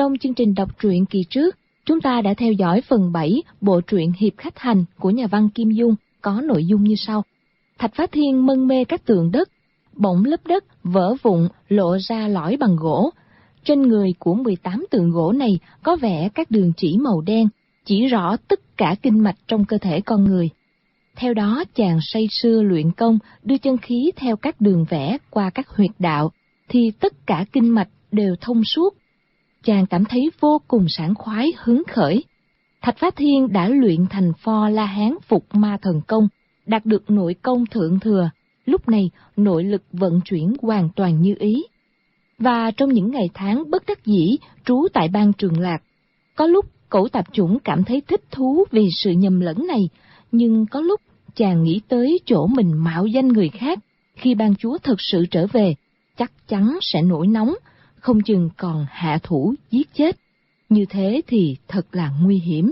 Trong chương trình đọc truyện kỳ trước, chúng ta đã theo dõi phần 7 bộ truyện Hiệp Khách Hành của nhà văn Kim Dung có nội dung như sau. Thạch Phá Thiên mân mê các tường đất, bỗng lớp đất vỡ vụn lộ ra lõi bằng gỗ. Trên người của 18 tượng gỗ này có vẽ các đường chỉ màu đen, chỉ rõ tất cả kinh mạch trong cơ thể con người. Theo đó, chàng say sưa luyện công, đưa chân khí theo các đường vẽ qua các huyệt đạo, thì tất cả kinh mạch đều thông suốt. Chàng cảm thấy vô cùng sảng khoái, hứng khởi. Thạch Phá Thiên đã luyện thành Pho La Hán Phục Ma Thần Công, đạt được nội công thượng thừa. Lúc này, nội lực vận chuyển hoàn toàn như ý. Và trong những ngày tháng bất đắc dĩ trú tại bang Trường Lạc, có lúc Cẩu Tạp Chủng cảm thấy thích thú vì sự nhầm lẫn này, nhưng có lúc chàng nghĩ tới chỗ mình mạo danh người khác, khi ban chúa thực sự trở về, chắc chắn sẽ nổi nóng, không chừng còn hạ thủ giết chết. Như thế thì thật là nguy hiểm.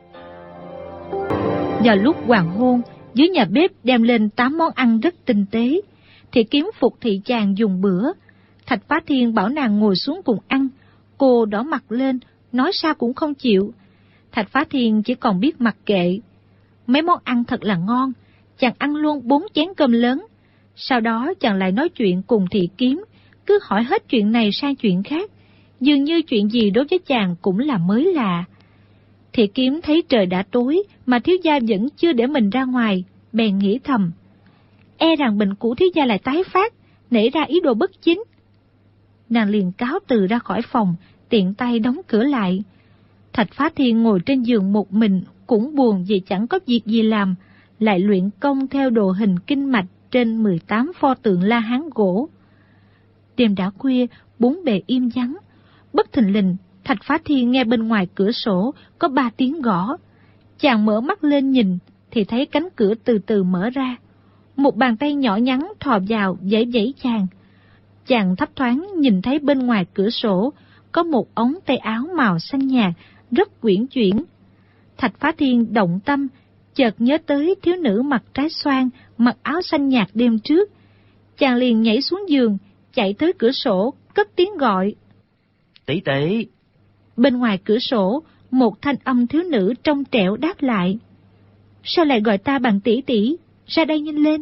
Vào lúc hoàng hôn, dưới nhà bếp đem lên 8 món ăn rất tinh tế, thì Kiếm phục thị chàng dùng bữa. Thạch Phá Thiên bảo nàng ngồi xuống cùng ăn, cô đỏ mặt lên, nói sao cũng không chịu. Thạch Phá Thiên chỉ còn biết mặc kệ. Mấy món ăn thật là ngon, chàng ăn luôn 4 chén cơm lớn. Sau đó chàng lại nói chuyện cùng Thị Kiếm, cứ hỏi hết chuyện này sang chuyện khác, dường như chuyện gì đối với chàng cũng là mới lạ. Thị Kiếm thấy trời đã tối mà thiếu gia vẫn chưa để mình ra ngoài, bèn nghĩ thầm, e rằng bệnh cũ thiếu gia lại tái phát, nảy ra ý đồ bất chính. Nàng liền cáo từ ra khỏi phòng, tiện tay đóng cửa lại. Thạch Phá Thiên ngồi trên giường một mình, cũng buồn vì chẳng có việc gì làm, lại luyện công theo đồ hình kinh mạch trên 18 pho tượng La Hán gỗ. Đêm đã khuya, bốn bề im vắng. Bất thình lình, Thạch Phá Thiên nghe bên ngoài cửa sổ có 3 tiếng gõ. Chàng mở mắt lên nhìn, thì thấy cánh cửa từ từ mở ra. Một bàn tay nhỏ nhắn thò vào vẫy vẫy chàng. Chàng thấp thoáng nhìn thấy bên ngoài cửa sổ có một ống tay áo màu xanh nhạt, rất uyển chuyển. Thạch Phá Thiên động tâm, chợt nhớ tới thiếu nữ mặc trái xoan, mặc áo xanh nhạt đêm trước. Chàng liền nhảy xuống giường, chạy tới cửa sổ, cất tiếng gọi. Tỷ tỷ. Bên ngoài cửa sổ, một thanh âm thiếu nữ trong trẻo đáp lại. Sao lại gọi ta bằng tỷ tỷ, ra đây nhanh lên.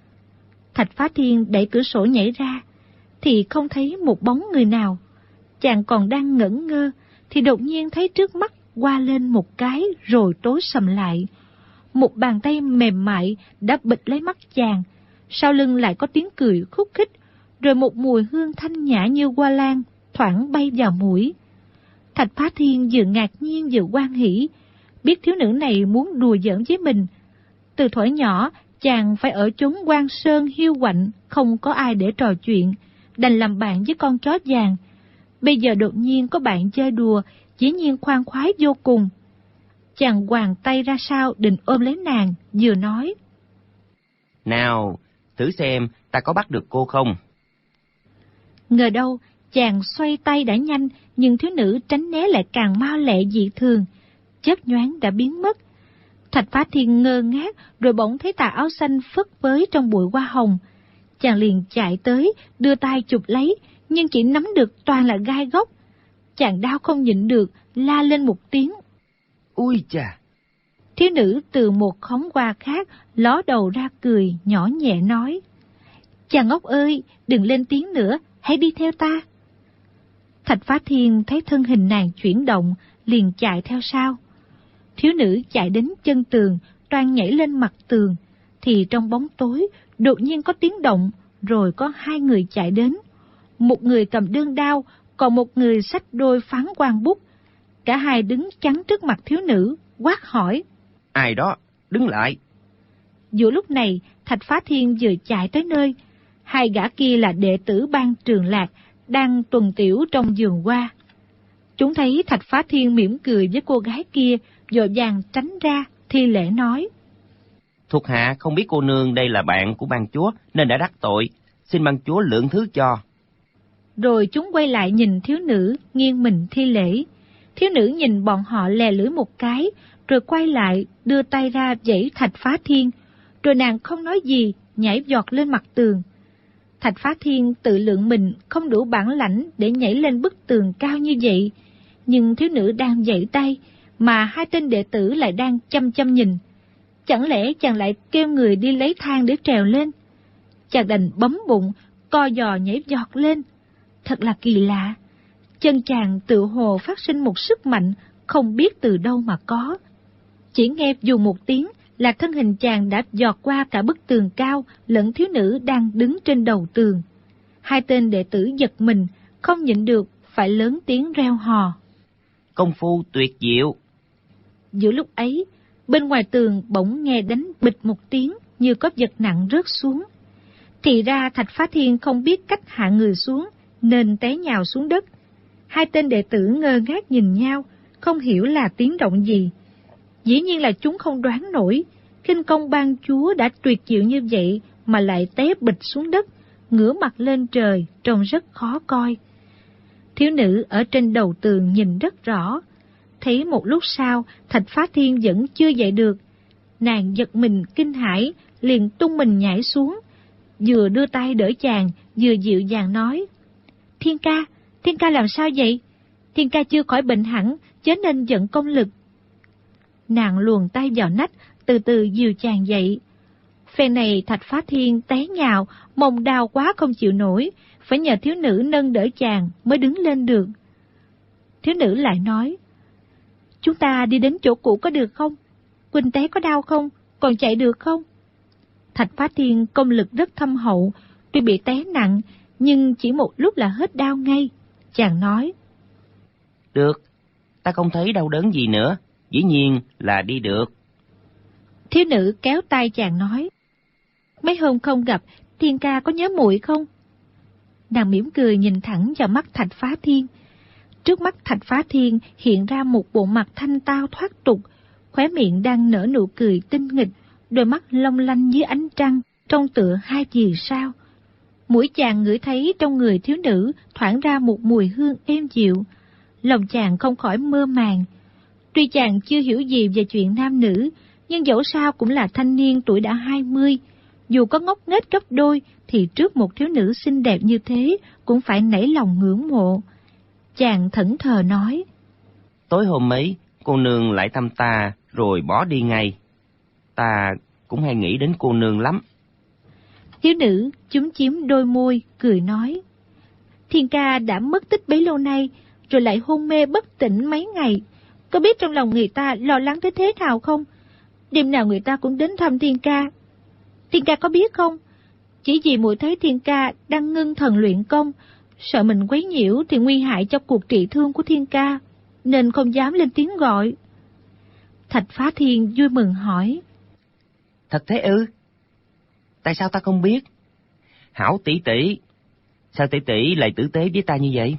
Thạch Phá Thiên đẩy cửa sổ nhảy ra, thì không thấy một bóng người nào. Chàng còn đang ngẩn ngơ, thì đột nhiên thấy trước mắt qua lên một cái rồi tối sầm lại. Một bàn tay mềm mại đã bịt lấy mắt chàng, sau lưng lại có tiếng cười khúc khích, rồi một mùi hương thanh nhã như hoa lan thoảng bay vào mũi. Thạch Phá Thiên vừa ngạc nhiên vừa hoan hỉ, biết thiếu nữ này muốn đùa giỡn với mình. Từ thuở nhỏ, chàng phải ở chốn hoang sơn hiu quạnh, không có ai để trò chuyện, đành làm bạn với con chó vàng. Bây giờ đột nhiên có bạn chơi đùa, dĩ nhiên khoan khoái vô cùng. Chàng quàng tay ra sau định ôm lấy nàng, vừa nói. Nào, thử xem ta có bắt được cô không? Ngờ đâu, chàng xoay tay đã nhanh, nhưng thiếu nữ tránh né lại càng mau lẹ dị thường, chớp nhoáng đã biến mất. Thạch Phá Thiên ngơ ngác, rồi bỗng thấy tà áo xanh phất phới trong bụi hoa hồng. Chàng liền chạy tới, đưa tay chụp lấy, nhưng chỉ nắm được toàn là gai góc. Chàng đau không nhịn được, la lên một tiếng. Ui chà! Thiếu nữ từ một khóm hoa khác ló đầu ra cười, nhỏ nhẹ nói. Chàng ngốc ơi, đừng lên tiếng nữa, hãy đi theo ta. Thạch Phá Thiên thấy thân hình nàng chuyển động, liền chạy theo sau. Thiếu nữ chạy đến chân tường, toan nhảy lên mặt tường, thì trong bóng tối đột nhiên có tiếng động, rồi có 2 người chạy đến. Một người cầm đơn đao, còn một người xách đôi phán quan bút. Cả hai đứng chắn trước mặt thiếu nữ, quát hỏi. Ai đó, đứng lại. Giữa lúc này, Thạch Phá Thiên vừa chạy tới nơi. 2 gã kia là đệ tử bang Trường Lạc, đang tuần tiểu trong vườn hoa. Chúng thấy Thạch Phá Thiên mỉm cười với cô gái kia, vội vàng tránh ra, thi lễ nói. Thuộc hạ không biết cô nương đây là bạn của ban chúa, nên đã đắc tội, xin ban chúa lượng thứ cho. Rồi chúng quay lại nhìn thiếu nữ, nghiêng mình thi lễ. Thiếu nữ nhìn bọn họ lè lưỡi một cái, rồi quay lại, đưa tay ra vẫy Thạch Phá Thiên, rồi nàng không nói gì, nhảy giọt lên mặt tường. Thạch Phá Thiên tự lượng mình không đủ bản lãnh để nhảy lên bức tường cao như vậy, Nhưng thiếu nữ đang giãy tay, mà hai tên đệ tử lại đang chăm chăm nhìn. Chẳng lẽ chàng lại kêu người đi lấy thang để trèo lên? Chàng đành bấm bụng, co giò nhảy giọt lên. Thật là kỳ lạ. Chân chàng tự hồ phát sinh một sức mạnh không biết từ đâu mà có. Chỉ nghe dù một tiếng là thân hình chàng đã giọt qua cả bức tường cao lẫn thiếu nữ đang đứng trên đầu tường. Hai tên đệ tử giật mình, không nhịn được, phải lớn tiếng reo hò. Công phu tuyệt diệu. Giữa lúc ấy, bên ngoài tường bỗng nghe đánh bịch một tiếng như có vật nặng rớt xuống. Thì ra Thạch Phá Thiên không biết cách hạ người xuống, nên té nhào xuống đất. Hai tên đệ tử ngơ ngác nhìn nhau, không hiểu là tiếng động gì. Dĩ nhiên là chúng không đoán nổi, khinh công ban chúa đã tuyệt diệu như vậy mà lại té bịch xuống đất, ngửa mặt lên trời, trông rất khó coi. Thiếu nữ ở trên đầu tường nhìn rất rõ, thấy một lúc sau Thạch Phá Thiên vẫn chưa dậy được. Nàng giật mình kinh hãi, liền tung mình nhảy xuống, vừa đưa tay đỡ chàng, vừa dịu dàng nói: Thiên ca làm sao vậy? Thiên ca chưa khỏi bệnh hẳn, chớ nên giận công lực. Nàng luồn tay vào nách, từ từ dìu chàng dậy. Phen này Thạch Phá Thiên té nhào, mông đau quá không chịu nổi, phải nhờ thiếu nữ nâng đỡ chàng mới đứng lên được. Thiếu nữ lại nói: Chúng ta đi đến chỗ cũ có được không? Quỳnh té có đau không? Còn chạy được không? Thạch Phá Thiên công lực rất thâm hậu, tuy bị té nặng, nhưng chỉ một lúc là hết đau ngay. Chàng nói: Được, ta không thấy đau đớn gì nữa, dĩ nhiên là đi được. Thiếu nữ kéo tay chàng nói: Mấy hôm không gặp, Thiên ca có nhớ muội không? Nàng mỉm cười nhìn thẳng vào mắt Thạch Phá Thiên. Trước mắt Thạch Phá Thiên hiện ra một bộ mặt thanh tao thoát tục, khóe miệng đang nở nụ cười tinh nghịch, đôi mắt long lanh dưới ánh trăng, trông tựa hai vì sao. Mũi chàng ngửi thấy trong người thiếu nữ thoảng ra một mùi hương êm dịu, lòng chàng không khỏi mơ màng. Tuy chàng chưa hiểu gì về chuyện nam nữ, nhưng dẫu sao cũng là thanh niên tuổi đã 20, dù có ngốc nghếch gấp đôi thì trước một thiếu nữ xinh đẹp như thế cũng phải nảy lòng ngưỡng mộ. Chàng thẫn thờ nói: Tối hôm ấy, cô nương lại thăm ta rồi bỏ đi ngay. Ta cũng hay nghĩ đến cô nương lắm. Thiếu nữ chúm chím đôi môi, cười nói: Thiên ca đã mất tích bấy lâu nay, rồi lại hôn mê bất tỉnh mấy ngày. Có biết trong lòng người ta lo lắng tới thế nào không? Đêm nào người ta cũng đến thăm Thiên ca. Thiên ca có biết không? Chỉ vì muội thấy Thiên ca đang ngưng thần luyện công, sợ mình quấy nhiễu thì nguy hại cho cuộc trị thương của Thiên ca, nên không dám lên tiếng gọi. Thạch Phá Thiên vui mừng hỏi: Thật thế ư? Tại sao ta không biết? Hảo tỷ tỷ, sao tỷ tỷ lại tử tế với ta như vậy?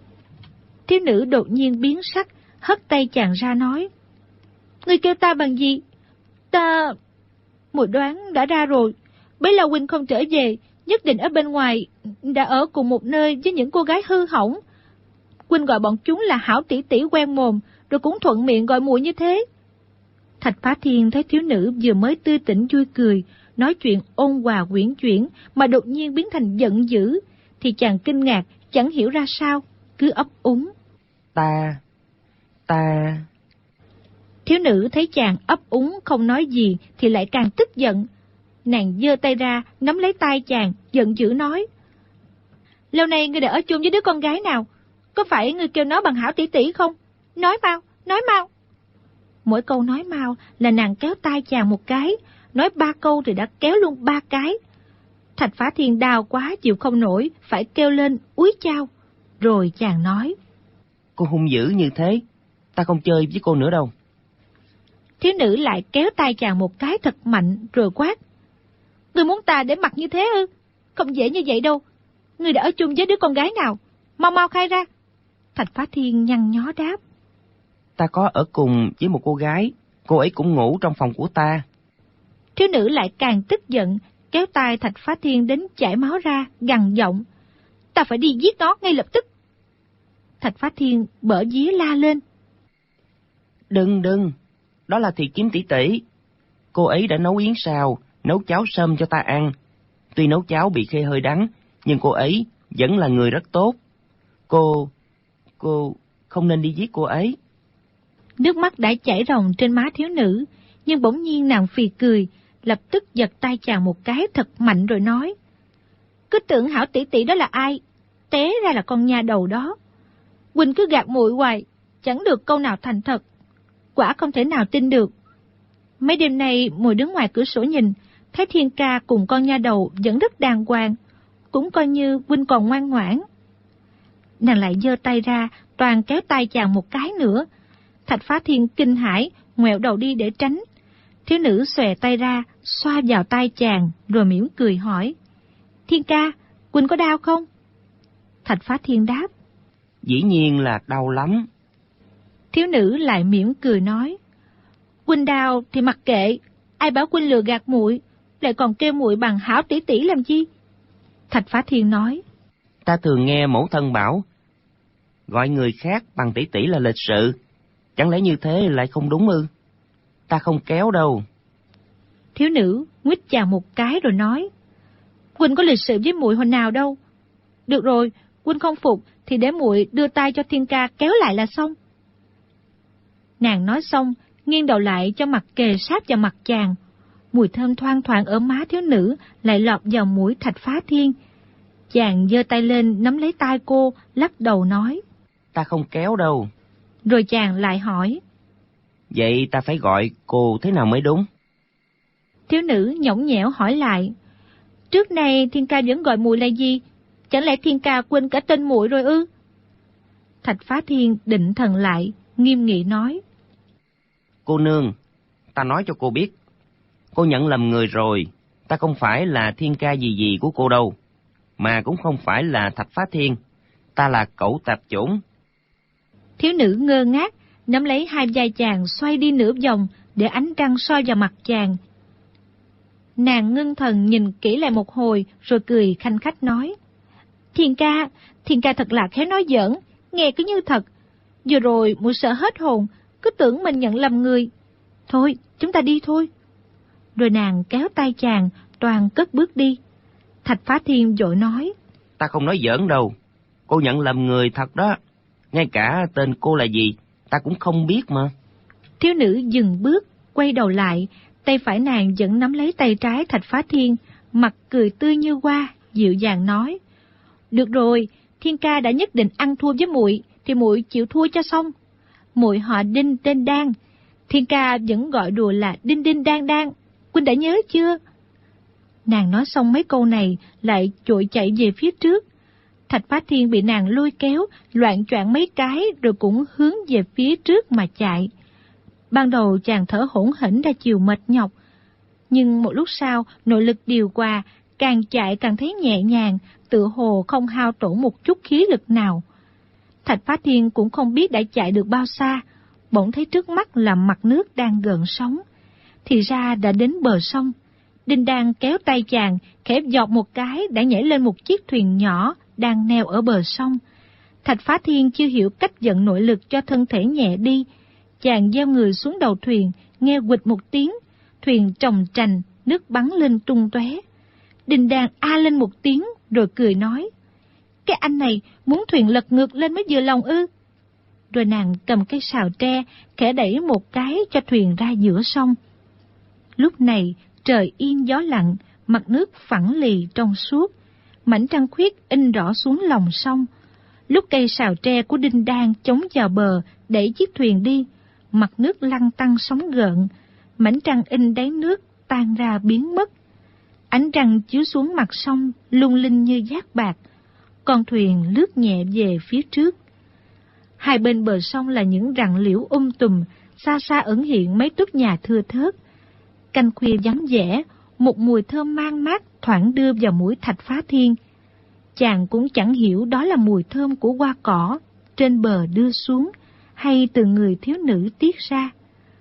Thiếu nữ đột nhiên biến sắc, hất tay chàng ra nói: Ngươi kêu ta bằng gì? Ta... Muội đoán đã ra rồi. Bấy lâu huynh không trở về, nhất định ở bên ngoài đã ở cùng một nơi với những cô gái hư hỏng. Huynh gọi bọn chúng là hảo tỷ tỷ quen mồm, rồi cũng thuận miệng gọi muội như thế. Thạch Phá Thiên thấy thiếu nữ vừa mới tươi tỉnh vui cười, nói chuyện ôn hòa quyển chuyển mà đột nhiên biến thành giận dữ, thì chàng kinh ngạc, chẳng hiểu ra sao, cứ ấp úng: Ta... Thiếu nữ thấy chàng ấp úng không nói gì thì lại càng tức giận. Nàng giơ tay ra, nắm lấy tay chàng, giận dữ nói: Lâu nay ngươi đã ở chung với đứa con gái nào? Có phải ngươi kêu nó bằng hảo tỷ tỷ không? Nói mau, nói mau. Mỗi câu nói mau là nàng kéo tay chàng một cái, nói 3 câu thì đã kéo luôn 3 cái. Thạch Phá Thiên đau quá chịu không nổi, phải kêu lên úi chao. Rồi chàng nói: Cô hung dữ như thế, ta không chơi với cô nữa đâu. Thiếu nữ lại kéo tay chàng một cái thật mạnh rồi quát: Ngươi muốn ta để mặt như thế ư? Không dễ như vậy đâu. Ngươi đã ở chung với đứa con gái nào? Mau mau khai ra. Thạch Phá Thiên nhăn nhó đáp: Ta có ở cùng với một cô gái, cô ấy cũng ngủ trong phòng của ta. Thiếu nữ lại càng tức giận, kéo tay Thạch Phá Thiên đến chảy máu ra, gằn giọng: Ta phải đi giết nó ngay lập tức. Thạch Phá Thiên bở día la lên: Đừng, đó là Thị Kiếm tỷ tỷ. Cô ấy đã nấu yến xào, nấu cháo sâm cho ta ăn. Tuy nấu cháo bị hơi đắng, nhưng cô ấy vẫn là người rất tốt. Cô không nên đi giết cô ấy. Nước mắt đã chảy ròng trên má thiếu nữ, nhưng bỗng nhiên nàng phì cười, lập tức giật tay chàng một cái thật mạnh rồi nói: Cứ tưởng hảo tỷ tỷ đó là ai, té ra là con nha đầu đó. Huynh cứ gạt muội hoài, chẳng được câu nào thành thật, quả không thể nào tin được. Mấy đêm nay muội đứng ngoài cửa sổ nhìn, thấy Thiên Ca cùng con nha đầu vẫn rất đàng hoàng, cũng coi như huynh còn ngoan ngoãn. Nàng lại giơ tay ra, toàn kéo tay chàng một cái nữa. Thạch Phá Thiên kinh hãi, ngoẹo đầu đi để tránh. Thiếu nữ xòe tay ra, xoa vào tay chàng, rồi mỉm cười hỏi: Thiên Ca, huynh có đau không? Thạch Phá Thiên đáp: Dĩ nhiên là đau lắm. Thiếu nữ lại mỉm cười nói: Huynh đau thì mặc kệ, ai bảo huynh lừa gạt muội, lại còn kêu muội bằng hảo tỷ tỷ làm chi? Thạch Phá Thiên nói: Ta thường nghe mẫu thân bảo, gọi người khác bằng tỷ tỷ là lịch sự, chẳng lẽ như thế lại không đúng ư? Ta không kéo đâu. Thiếu nữ nguýt chàng một cái rồi nói: Huynh có lịch sự với muội hồi nào đâu. Được rồi, huynh không phục thì để muội đưa tay cho Thiên Ca kéo lại là xong. Nàng nói xong, nghiêng đầu lại cho mặt kề sát vào mặt chàng. Mùi thơm thoang thoảng ở má thiếu nữ lại lọt vào mũi Thạch Phá Thiên. Chàng giơ tay lên nắm lấy tay cô, lắc đầu nói: Ta không kéo đâu. Rồi chàng lại hỏi: Vậy ta phải gọi cô thế nào mới đúng? Thiếu nữ nhõng nhẽo hỏi lại: Trước này Thiên Ca vẫn gọi muội là gì? Chẳng lẽ Thiên Ca quên cả tên muội rồi ư? Thạch Phá Thiên định thần lại, nghiêm nghị nói: Cô nương, ta nói cho cô biết, cô nhận lầm người rồi. Ta không phải là Thiên Ca gì gì của cô đâu, mà cũng không phải là Thạch Phá Thiên. Ta là Cẩu Tạp Chủng. Thiếu nữ ngơ ngác, nắm lấy hai vai chàng xoay đi nửa vòng để ánh trăng soi vào mặt chàng. Nàng ngưng thần nhìn kỹ lại một hồi rồi cười khanh khách nói: Thiên Ca thật là khéo nói giỡn, nghe cứ như thật. Vừa rồi muội sợ hết hồn, cứ tưởng mình nhận lầm người. Thôi, chúng ta đi thôi. Rồi nàng kéo tay chàng, toàn cất bước đi. Thạch Phá Thiên vội nói: Ta không nói giỡn đâu, cô nhận lầm người thật đó. Ngay cả tên cô là gì, ta cũng không biết mà. Thiếu nữ dừng bước, quay đầu lại, tay phải nàng vẫn nắm lấy tay trái Thạch Phá Thiên, mặt cười tươi như hoa, dịu dàng nói: Được rồi, Thiên Ca đã nhất định ăn thua với muội, thì muội chịu thua cho xong. Muội họ Đinh tên Đan, Thiên Ca vẫn gọi đùa là Đinh Đinh Đan Đan, huynh đã nhớ chưa? Nàng nói xong mấy câu này lại trội chạy về phía trước. Thạch Phá Thiên bị nàng lôi kéo, loạng choạng mấy cái rồi cũng hướng về phía trước mà chạy. Ban đầu chàng thở hổn hển ra chiều mệt nhọc, nhưng một lúc sau nội lực điều hòa, càng chạy càng thấy nhẹ nhàng, tựa hồ không hao tổn một chút khí lực nào. Thạch Phá Thiên cũng không biết đã chạy được bao xa, bỗng thấy trước mắt là mặt nước đang gợn sóng. Thì ra đã đến bờ sông. Đinh Đan kéo tay chàng, khẽ giọt một cái đã nhảy lên một chiếc thuyền nhỏ đang neo ở bờ sông. Thạch Phá Thiên chưa hiểu cách dẫn nội lực cho thân thể nhẹ đi. Chàng gieo người xuống đầu thuyền, nghe quịch một tiếng, thuyền trồng trành, nước bắn lên tung tóe. Đinh Đan a lên một tiếng rồi cười nói: Cái anh này muốn thuyền lật ngược lên mới vừa lòng ư? Rồi nàng cầm cái sào tre, khẽ đẩy một cái cho thuyền ra giữa sông. Lúc này trời yên gió lặng, mặt nước phẳng lì trong suốt, mảnh trăng khuyết in rõ xuống lòng sông. Lúc cây sào tre của Đinh Đan chống vào bờ đẩy chiếc thuyền đi, mặt nước lăn tăn sóng gợn, mảnh trăng in đáy nước tan ra biến mất. Ánh trăng chiếu xuống mặt sông lung linh như giác bạc, con thuyền lướt nhẹ về phía trước. Hai bên bờ sông là những rặng liễu tùm, xa xa ẩn hiện mấy túp nhà thưa thớt. Canh khuya vắng vẻ, một mùi thơm man mát thoảng đưa vào mũi Thạch Phá Thiên. Chàng cũng chẳng hiểu đó là mùi thơm của hoa cỏ trên bờ đưa xuống, hay từ người thiếu nữ tiết ra.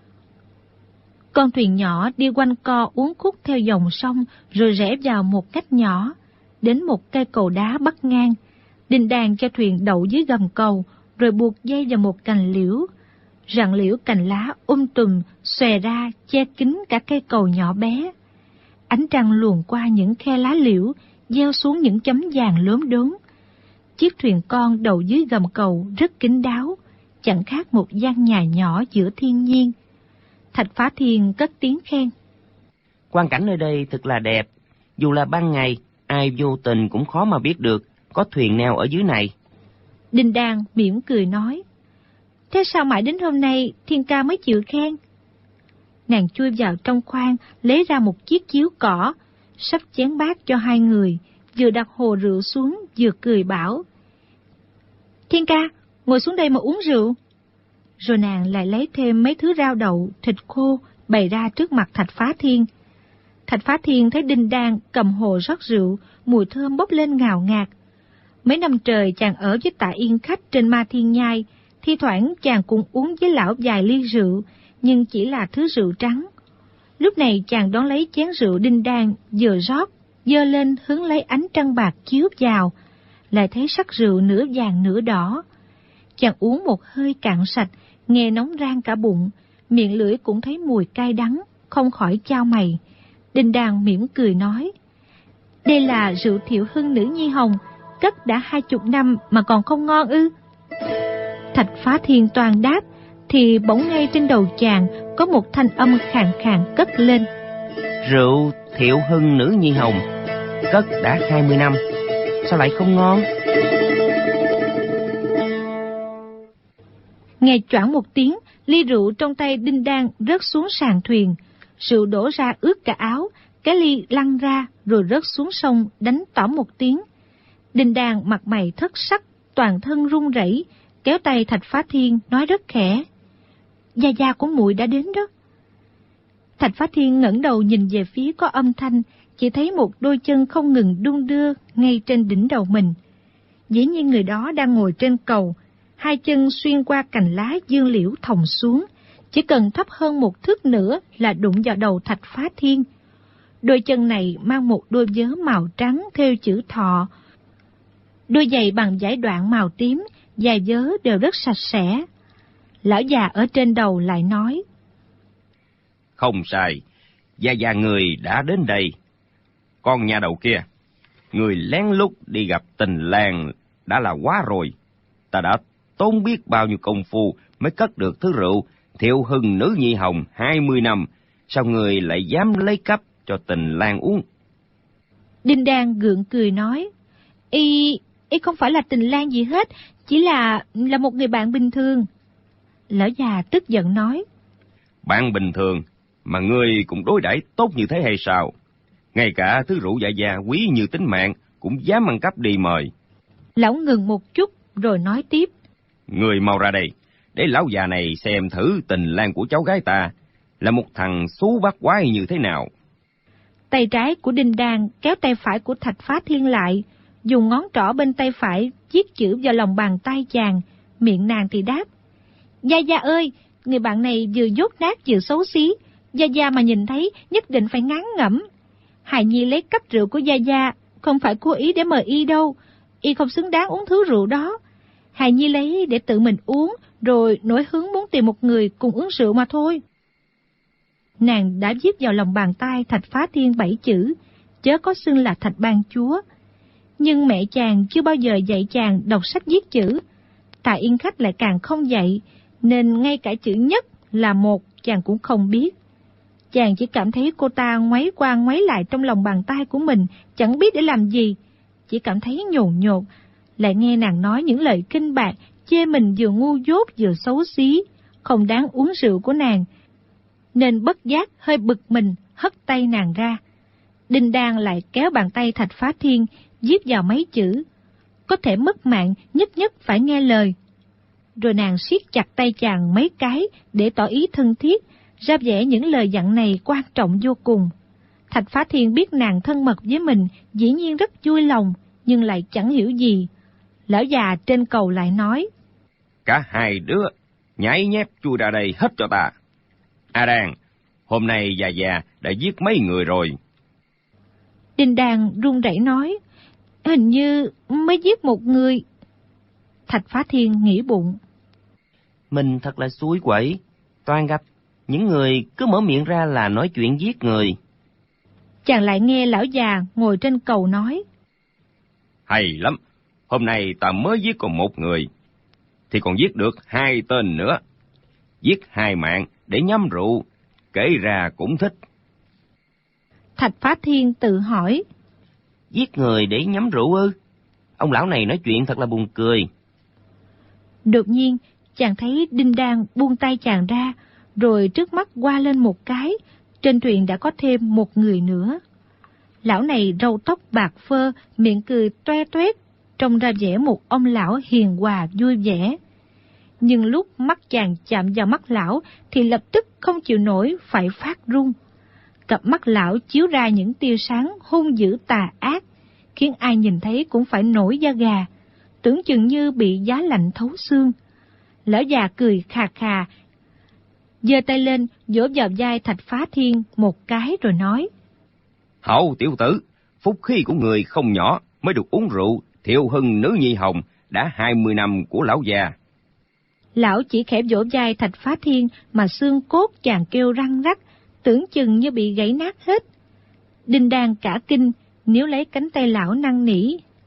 Con thuyền nhỏ đi quanh co uốn khúc theo dòng sông, rồi rẽ vào một cách nhỏ, đến một cây cầu đá bắc ngang. Đinh Đan cho thuyền đậu dưới gầm cầu, rồi buộc dây vào một cành liễu. Rặng liễu cành lá tùm xòe ra che kín cả cây cầu nhỏ bé. Ánh trăng luồn qua những khe lá liễu, gieo xuống những chấm vàng lốm đốm. Chiếc thuyền con đậu dưới gầm cầu rất kín đáo, chẳng khác một gian nhà nhỏ giữa thiên nhiên. Thạch Phá Thiên cất tiếng khen. Quang cảnh nơi đây thật là đẹp, dù là ban ngày, ai vô tình cũng khó mà biết được có thuyền neo ở dưới này. Đinh Đan mỉm cười nói, thế sao mãi đến hôm nay Thiên ca mới chịu khen? Nàng chui vào trong khoang, lấy ra một chiếc chiếu cỏ, sắp chén bát cho hai người, vừa đặt hồ rượu xuống, vừa cười bảo, Thiên ca, ngồi xuống đây mà uống rượu. Rồi nàng lại lấy thêm mấy thứ rau đậu, thịt khô, bày ra trước mặt Thạch Phá Thiên. Thạch Phá Thiên thấy Đinh Đan cầm hồ rót rượu, mùi thơm bốc lên ngào ngạt. Mấy năm trời chàng ở với Tạ Yên Khách trên Ma Thiên Nhai, thi thoảng chàng cũng uống với lão vài ly rượu, nhưng chỉ là thứ rượu trắng. Lúc này chàng đón lấy chén rượu Đinh Đan vừa rót, giơ lên hướng lấy ánh trăng bạc chiếu vào, lại thấy sắc rượu nửa vàng nửa đỏ. Chàng uống một hơi cạn sạch, nghe nóng rang cả bụng, miệng lưỡi cũng thấy mùi cay đắng, không khỏi chao mày. Đinh Đan mỉm cười nói, đây là rượu Thiệu Hưng Nữ Nhi Hồng, cất đã 20 năm mà còn không ngon ư? Thạch Phá Thiên toàn đáp, thì bỗng ngay trên đầu chàng có một thanh âm khàn khàn cất lên. Rượu Thiệu Hưng Nữ Nhi Hồng, cất đã 20 năm, sao lại không ngon? Nghe choảng một tiếng, ly rượu trong tay Đinh Đan rớt xuống sàn thuyền, rượu đổ ra ướt cả áo, cái ly lăn ra rồi rớt xuống sông đánh tỏm một tiếng. Đinh Đan mặt mày thất sắc, toàn thân run rẩy, kéo tay Thạch Phá Thiên nói rất khẽ, gia gia của muội đã đến đó. Thạch Phá Thiên ngẩng đầu nhìn về phía có âm thanh, chỉ thấy một đôi chân không ngừng đung đưa ngay trên đỉnh đầu mình. Dĩ nhiên người đó đang ngồi trên cầu, hai chân xuyên qua cành lá dương liễu thòng xuống, chỉ cần thấp hơn một thước nữa là đụng vào đầu Thạch Phá Thiên. Đôi chân này mang một đôi vớ màu trắng thêu chữ thọ, đôi giày bằng vải đoạn màu tím, giày vớ đều rất sạch sẽ. Lão già ở trên đầu lại nói, không sai, gia gia người đã đến đây. Còn nhà đầu kia, người lén lút đi gặp tình làng đã là quá rồi. Ta đã tốn biết bao nhiêu công phu mới cất được thứ rượu Thiệu Hưng Nữ Nhi Hồng 20 năm, sao người lại dám lấy cắp cho tình lang uống? Đinh Đan gượng cười nói, Y không phải là tình lang gì hết, chỉ là một người bạn bình thường. Lão già tức giận nói, bạn bình thường mà ngươi cũng đối đãi tốt như thế hay sao? Ngay cả thứ rượu dạ gia quý như tính mạng cũng dám ăn cắp đi mời. Lão ngừng một chút rồi nói tiếp, người mau ra đây, để lão già này xem thử tình lang của cháu gái ta là một thằng xú bắt quái như thế nào. Tay trái của Đinh Đan kéo tay phải của Thạch Phá Thiên lại, dùng ngón trỏ bên tay phải viết chữ vào lòng bàn tay chàng, miệng nàng thì đáp, gia gia ơi, người bạn này vừa dốt nát vừa xấu xí, gia gia mà nhìn thấy nhất định phải ngán ngẩm. Hài nhi lấy cắp rượu của gia gia, không phải cố ý để mời y đâu, y không xứng đáng uống thứ rượu đó. Hài nhi lấy để tự mình uống, rồi nổi hứng muốn tìm một người cùng uống rượu mà thôi. Nàng đã viết vào lòng bàn tay Thạch Phá Thiên 7 chữ, chớ có xưng là Thạch Ban Chúa. Nhưng mẹ chàng chưa bao giờ dạy chàng đọc sách viết chữ, Tạ Yên Khách lại càng không dạy, nên ngay cả chữ nhất là một chàng cũng không biết. Chàng chỉ cảm thấy cô ta ngoáy qua ngoáy lại trong lòng bàn tay của mình, chẳng biết để làm gì, chỉ cảm thấy nhồn nhột, lại nghe nàng nói những lời kinh bạc, chê mình vừa ngu dốt vừa xấu xí, không đáng uống rượu của nàng, nên bất giác hơi bực mình hất tay nàng ra. Đinh Đan lại kéo bàn tay Thạch Phá Thiên viết vào mấy chữ, có thể mất mạng nhất nhất phải nghe lời. Rồi nàng siết chặt tay chàng mấy cái để tỏ ý thân thiết, ra vẻ những lời dặn này quan trọng vô cùng. Thạch Phá Thiên biết nàng thân mật với mình, dĩ nhiên rất vui lòng, nhưng lại chẳng hiểu gì. Lão già trên cầu lại nói, cả hai đứa nhảy nhép chui ra đây hết cho ta. A Đàn, hôm nay già già đã giết mấy người rồi. Đinh Đan run rẩy nói, hình như mới giết một người. Thạch Phá Thiên nghĩ bụng, mình thật là xui quẩy, toàn gặp những người cứ mở miệng ra là nói chuyện giết người. Chàng lại nghe lão già ngồi trên cầu nói, hay lắm, hôm nay ta mới giết còn một người. thì còn giết được 2 tên nữa. Giết 2 mạng để nhắm rượu, kể ra cũng thích. Thạch Phá Thiên tự hỏi. Giết người để nhắm rượu ư? Ông lão này nói chuyện thật là buồn cười. Đột nhiên, chàng thấy Đinh Đan buông tay chàng ra, rồi trước mắt qua lên một cái, trên thuyền đã có thêm một người nữa. Lão này râu tóc bạc phơ, miệng cười toe toét, trông ra vẻ một ông lão hiền hòa vui vẻ. Nhưng lúc mắt chàng chạm vào mắt lão thì lập tức không chịu nổi, phải phát run. Cặp mắt lão chiếu ra những tia sáng hung dữ tà ác, khiến ai nhìn thấy cũng phải nổi da gà, tưởng chừng như bị giá lạnh thấu xương. Lão già cười khà khà, giơ tay lên vỗ vào vai Thạch Phá Thiên một cái rồi nói: Hậu tiểu tử, phúc khí của người không nhỏ mới được uống rượu Thiệu Hưng nữ nhi hồng đã 20 năm của lão già. Lão chỉ khẽ vỗ vai Thạch Phá Thiên mà xương cốt chàng kêu răng rắc, tưởng chừng như bị gãy nát hết. Đinh Đan cả kinh, níu lấy cánh tay lão năn nỉ: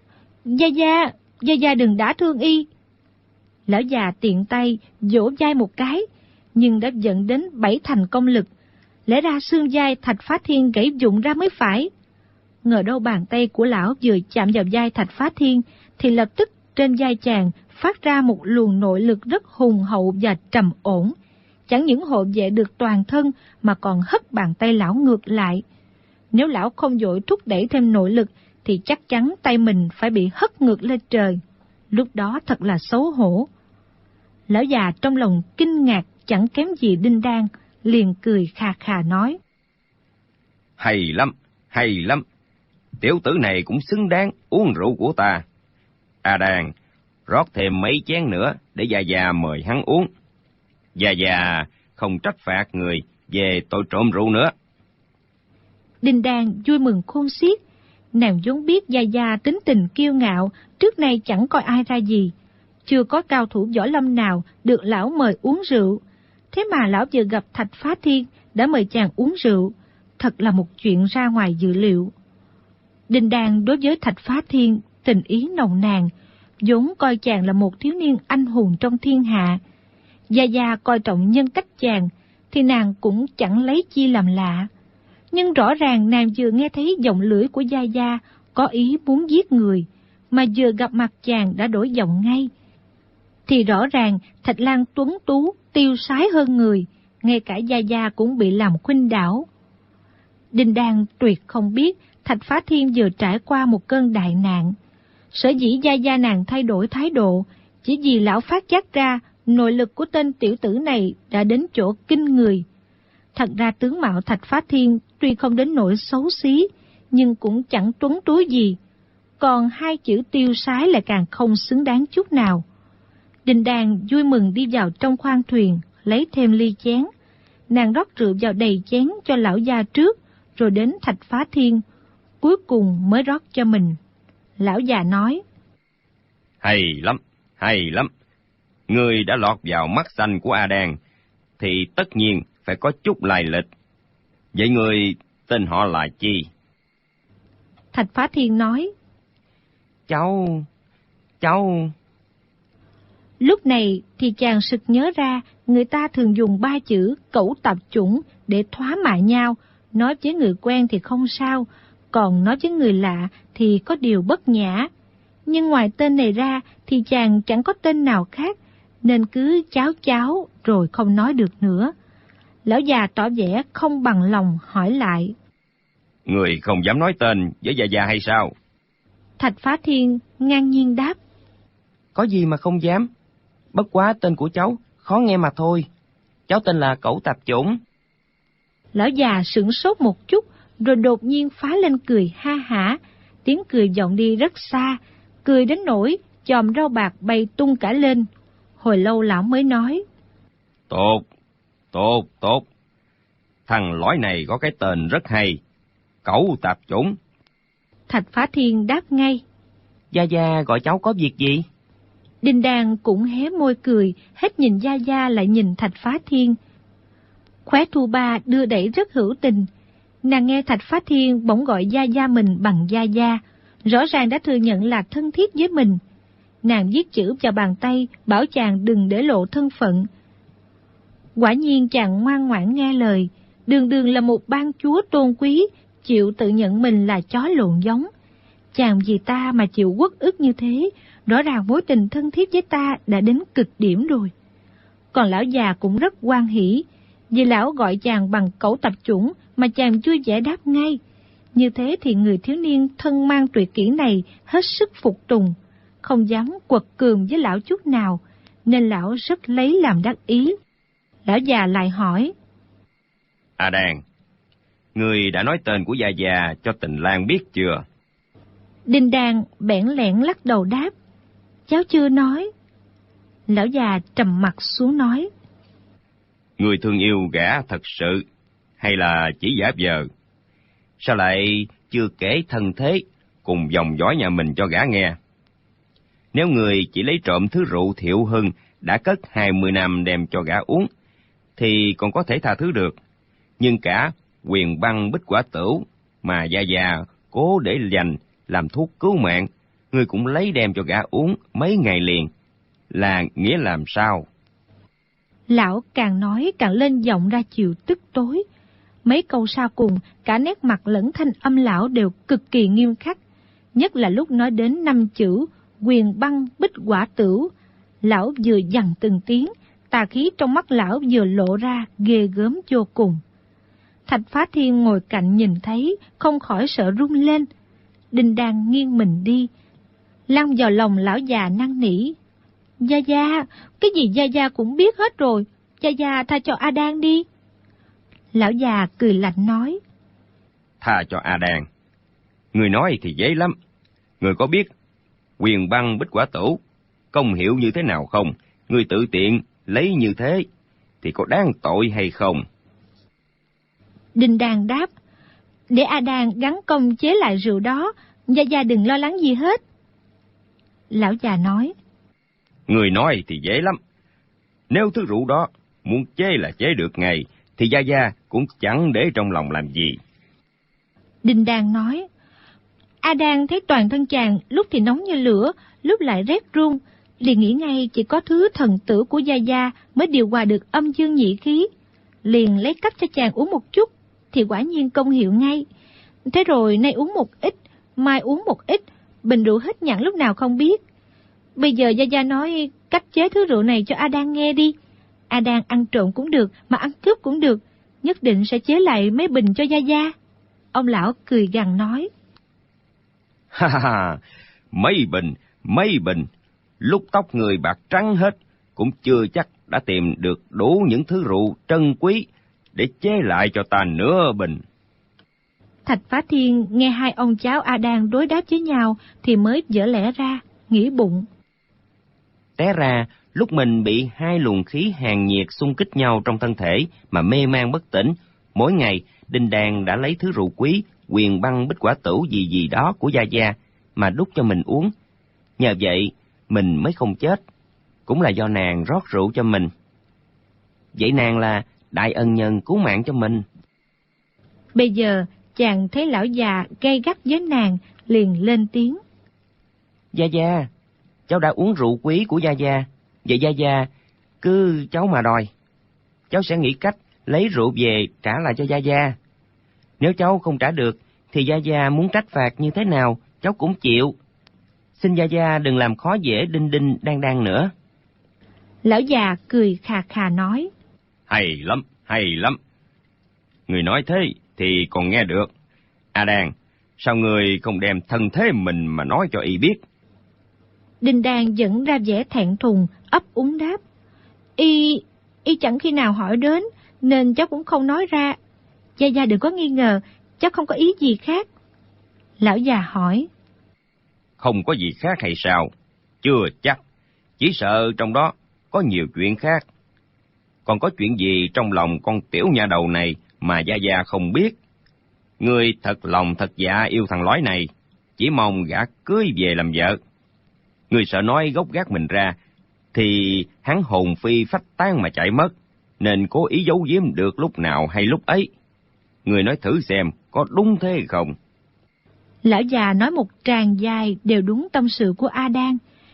Gia Gia đừng đả thương y. Lão già tiện tay vỗ vai một cái, nhưng đã dẫn đến 7 thành công lực. Lẽ ra xương vai Thạch Phá Thiên gãy vụn ra mới phải. Ngờ đâu bàn tay của lão vừa chạm vào vai Thạch Phá Thiên thì lập tức trên vai chàng phát ra một luồng nội lực rất hùng hậu và trầm ổn. Chẳng những hộ vệ được toàn thân mà còn hất bàn tay lão ngược lại. Nếu lão không vội thúc đẩy thêm nội lực thì chắc chắn tay mình phải bị hất ngược lên trời. Lúc đó thật là xấu hổ. Lão già trong lòng kinh ngạc chẳng kém gì Đinh Đan, liền cười khà khà nói: Hay lắm, hay lắm. Tiểu tử này cũng xứng đáng uống rượu của ta. A Đàn, rót thêm mấy chén nữa để Gia Gia mời hắn uống. Gia Gia không trách phạt người về tội trộm rượu nữa. Đinh Đan vui mừng khôn xiết. Nàng vốn biết Gia Gia tính tình kiêu ngạo, trước nay chẳng coi ai ra gì. Chưa có cao thủ võ lâm nào được lão mời uống rượu. Thế mà lão vừa gặp Thạch Phá Thiên đã mời chàng uống rượu. Thật là một chuyện ra ngoài dự liệu. Đinh Đan đối với Thạch Phá Thiên tình ý nồng nàn, vốn coi chàng là một thiếu niên anh hùng trong thiên hạ. Gia Gia coi trọng nhân cách chàng, thì nàng cũng chẳng lấy chi làm lạ. Nhưng rõ ràng nàng vừa nghe thấy giọng lưỡi của Gia Gia có ý muốn giết người, mà vừa gặp mặt chàng đã đổi giọng ngay. Thì rõ ràng Thạch Lang tuấn tú, tiêu sái hơn người, ngay cả Gia Gia cũng bị làm khuynh đảo. Đinh Đan tuyệt không biết Thạch Phá Thiên vừa trải qua một cơn đại nạn. Sở dĩ Gia Gia nàng thay đổi thái độ, chỉ vì lão phát giác ra nội lực của tên tiểu tử này đã đến chỗ kinh người. Thật ra tướng mạo Thạch Phá Thiên tuy không đến nỗi xấu xí, nhưng cũng chẳng tuấn tú gì. Còn 2 chữ tiêu sái lại càng không xứng đáng chút nào. Đinh Đan vui mừng đi vào trong khoang thuyền, lấy thêm ly chén. Nàng rót rượu vào đầy chén cho lão gia trước, rồi đến Thạch Phá Thiên, cuối cùng mới rót cho mình. Lão già nói: Hay lắm, hay lắm. Người đã lọt vào mắt xanh của A Đàn, thì tất nhiên phải có chút lai lịch. Vậy người tên họ là chi? Thạch Phá Thiên nói: Cháu... Lúc này thì chàng sực nhớ ra người ta thường dùng 3 chữ cẩu tạp chủng để thoá mạ nhau, nói với người quen thì không sao, còn nói với người lạ thì có điều bất nhã. Nhưng ngoài tên này ra thì chàng chẳng có tên nào khác, nên cứ cháo rồi không nói được nữa. Lão già tỏ vẻ không bằng lòng hỏi lại: Người không dám nói tên với Gia Gia hay sao? Thạch Phá Thiên ngang nhiên đáp: Có gì mà không dám. Bất quá tên của cháu khó nghe mà thôi. Cháu tên là Cẩu Tạp Chủng. Lão già sửng sốt một chút, rồi đột nhiên phá lên cười ha hả. Tiếng cười vọng đi rất xa, cười đến nỗi chòm rau bạc bay tung cả lên. Hồi lâu lão mới nói: Tốt. Thằng lõi này có cái tên rất hay, Cẩu Tạp Chủng. Thạch Phá Thiên đáp ngay: Gia Gia gọi cháu có việc gì? Đinh Đan cũng hé môi cười, hết nhìn Gia Gia lại nhìn Thạch Phá Thiên. Khóe Thu Ba đưa đẩy rất hữu tình. Nàng nghe Thạch Phá Thiên bỗng gọi Gia Gia mình bằng Gia Gia, rõ ràng đã thừa nhận là thân thiết với mình. nàng viết chữ vào bàn tay, bảo chàng đừng để lộ thân phận. Quả nhiên chàng ngoan ngoãn nghe lời, đường đường là một ban chúa tôn quý, chịu tự nhận mình là chó lộn giống. Chàng vì ta mà chịu uất ức như thế, rõ ràng mối tình thân thiết với ta đã đến cực điểm rồi. Còn lão già cũng rất hoan hỉ, vì lão gọi chàng bằng cẩu tập chủng mà chàng vui vẻ đáp ngay. Như thế thì người thiếu niên thân mang tuyệt kỹ này hết sức phục tùng, không dám quật cường với lão chút nào, nên lão rất lấy làm đắc ý. Lão già lại hỏi: A Đàn, người đã nói tên của Gia Gia cho Tình Lang biết chưa? Đinh Đàn bẽn lẽn lắc đầu đáp: cháu chưa nói. Lão già trầm mặt xuống nói: Người thương yêu gã thật sự, hay là chỉ giả vờ? Sao lại chưa kể thân thế cùng dòng dõi nhà mình cho gã nghe? Nếu người chỉ lấy trộm thứ rượu Thiệu Hưng đã cất 20 năm đem cho gã uống, thì còn có thể tha thứ được. Nhưng cả Huyền Băng Bích Quả Tửu mà Gia Gia cố để dành làm thuốc cứu mạng, người cũng lấy đem cho gã uống mấy ngày liền, là nghĩa làm sao? Lão càng nói càng lên giọng ra chiều tức tối. Mấy câu sau cùng, cả nét mặt lẫn thanh âm lão đều cực kỳ nghiêm khắc, nhất là lúc nói đến 5 chữ Huyền Băng Bích Quả Tửu. Lão vừa dằn từng tiếng, tà khí trong mắt lão vừa lộ ra ghê gớm vô cùng. Thạch Phá Thiên ngồi cạnh nhìn thấy, không khỏi sợ run lên. Đinh Đàn nghiêng mình đi, lăn vào lòng lão già năn nỉ: Gia Gia, cái gì Gia Gia cũng biết hết rồi, Gia Gia tha cho A Đan đi. Lão già cười lạnh nói: Tha cho A Đan? Người nói thì dễ lắm. Người có biết Huyền Băng Bích Quả Tửu công hiệu như thế nào không? Người tự tiện lấy như thế thì có đáng tội hay không? Đinh Đàn đáp: Để A Đan gắn công chế lại rượu đó, Gia Gia đừng lo lắng gì hết. Lão già nói: Người nói thì dễ lắm. Nếu thứ rượu đó muốn chế là chế được ngay, thì Gia Gia cũng chẳng để trong lòng làm gì. Đinh Đàn nói: A Đan thấy toàn thân chàng lúc thì nóng như lửa, lúc lại rét run, liền nghĩ ngay chỉ có thứ thần tử của Gia Gia mới điều hòa được âm dương nhị khí. Liền lấy cấp cho chàng uống một chút, thì quả nhiên công hiệu ngay. Thế rồi nay uống một ít, mai uống một ít, bình rượu hết nhẵn lúc nào không biết. Bây giờ Gia Gia nói cách chế thứ rượu này cho A Đan nghe đi. A Đan ăn trộm cũng được, mà ăn cướp cũng được, nhất định sẽ chế lại mấy bình cho Gia Gia. Ông lão cười gằn nói: Ha ha ha, mấy bình, lúc tóc người bạc trắng hết, cũng chưa chắc đã tìm được đủ những thứ rượu trân quý để chế lại cho ta nửa bình. Thạch Phá Thiên nghe hai ông cháu A Đan đối đáp với nhau thì mới vỡ lẽ ra, nghĩ bụng: Té ra, lúc mình bị hai luồng khí hàn nhiệt xung kích nhau trong thân thể mà mê man bất tỉnh, mỗi ngày Đinh Đàn đã lấy thứ rượu quý, Huyền Băng Bích Quả Tửu gì đó của Gia Gia mà đút cho mình uống. Nhờ vậy, mình mới không chết. Cũng là do nàng rót rượu cho mình. Vậy nàng là đại ân nhân cứu mạng cho mình. Bây giờ, chàng thấy lão già gay gắt với nàng, liền lên tiếng: Gia Gia, cháu đã uống rượu quý của Gia Gia. Vậy Gia Gia, cứ cháu mà đòi. Cháu sẽ nghĩ cách lấy rượu về trả lại cho Gia Gia. Nếu cháu không trả được, thì Gia Gia muốn trách phạt như thế nào, cháu cũng chịu. Xin Gia Gia đừng làm khó dễ Đinh Đan nữa. Lão già cười khà khà nói: Hay lắm. Người nói thế thì còn nghe được. A Đan, sao người không đem thân thế mình mà nói cho y biết? Đinh Đan dẫn ra vẻ thẹn thùng, ấp úng đáp: Y chẳng khi nào hỏi đến, nên cháu cũng không nói ra. Gia Gia đừng có nghi ngờ, cháu không có ý gì khác. Lão già hỏi: Không có gì khác hay sao? Chưa chắc, chỉ sợ trong đó có nhiều chuyện khác. Còn có chuyện gì trong lòng con tiểu nhà đầu này mà Gia Gia không biết? Người thật lòng thật dạ yêu thằng lói này, chỉ mong gã cưới về làm vợ. Người sợ nói gốc gác mình ra, thì hắn hồn phi phách tán mà chạy mất, nên cố ý giấu giếm được lúc nào hay lúc ấy. Người nói thử xem, có đúng thế không? Lão già nói một tràng dài đều đúng tâm sự của A Đan,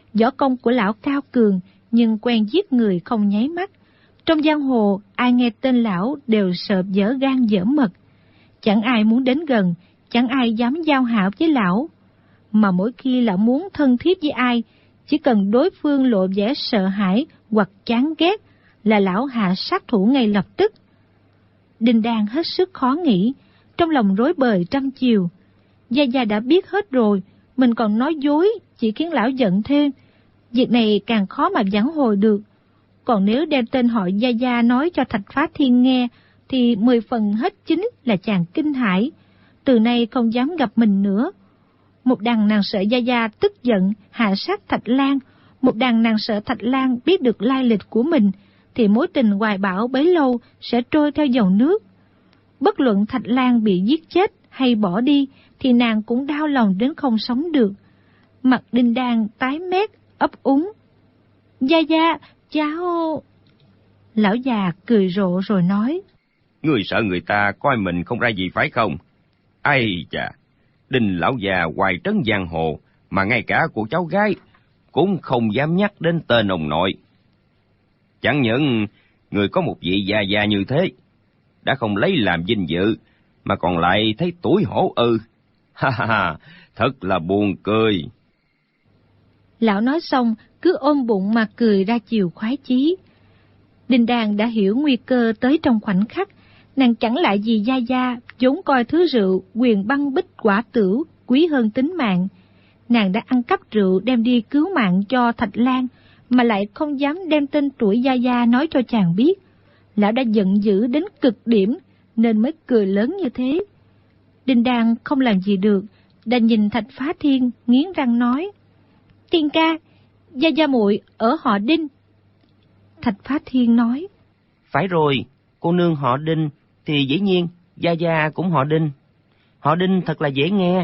Võ công của lão cao cường, nhưng quen giết người không nháy mắt. Trong giang hồ, ai nghe tên lão đều sợ dở gan dở mật. Chẳng ai muốn đến gần, chẳng ai dám giao hảo với lão. Mà mỗi khi lão muốn thân thiết với ai, chỉ cần đối phương lộ vẻ sợ hãi hoặc chán ghét là lão hạ sát thủ ngay lập tức. Đinh Đan hết sức khó nghĩ, trong lòng rối bời trăm chiều. Gia Gia đã biết hết rồi, mình còn nói dối chỉ khiến lão giận thêm. Việc này càng khó mà vãn hồi được. Còn nếu đem tên họ Gia Gia nói cho Thạch Phá Thiên nghe, thì 10 phần hết 9 là chàng kinh hãi, từ nay không dám gặp mình nữa. Một đằng nàng sợ Gia Gia tức giận hạ sát Thạch Lan, một đằng nàng sợ Thạch Lan biết được lai lịch của mình, thì mối tình hoài bão bấy lâu sẽ trôi theo dòng nước. Bất luận Thạch Lan bị giết chết hay bỏ đi, thì nàng cũng đau lòng đến không sống được. Mặt Đinh Đan tái mét, ấp úng. Gia Gia, cháu... Lão già cười rộ rồi nói. Ngươi sợ người ta coi mình không ra gì phải không? Ai chà, Đinh lão già hoài trấn giang hồ, mà ngay cả của cháu gái cũng không dám nhắc đến tên ông nội. Chẳng những người có một vị già già như thế, đã không lấy làm vinh dự, mà còn lại thấy tuổi hổ ư. Ha ha ha, thật là buồn cười. Lão nói xong, cứ ôm bụng mà cười ra chiều khoái chí. Đinh Đan đã hiểu nguy cơ tới trong khoảnh khắc, nàng chẳng lại gì Gia Gia, vốn coi thứ rượu quyền băng bích quả tửu quý hơn tính mạng. Nàng đã ăn cắp rượu đem đi cứu mạng cho Thạch Lan, mà lại không dám đem tên tuổi Gia Gia nói cho chàng biết. Lão đã giận dữ đến cực điểm, nên mới cười lớn như thế. Đinh Đan không làm gì được, đành nhìn Thạch Phá Thiên nghiến răng nói. Thiên ca, Gia Gia muội ở họ Đinh. Thạch Phá Thiên nói. Phải rồi, cô nương họ Đinh thì dĩ nhiên Gia Gia cũng họ Đinh. Họ Đinh thật là dễ nghe.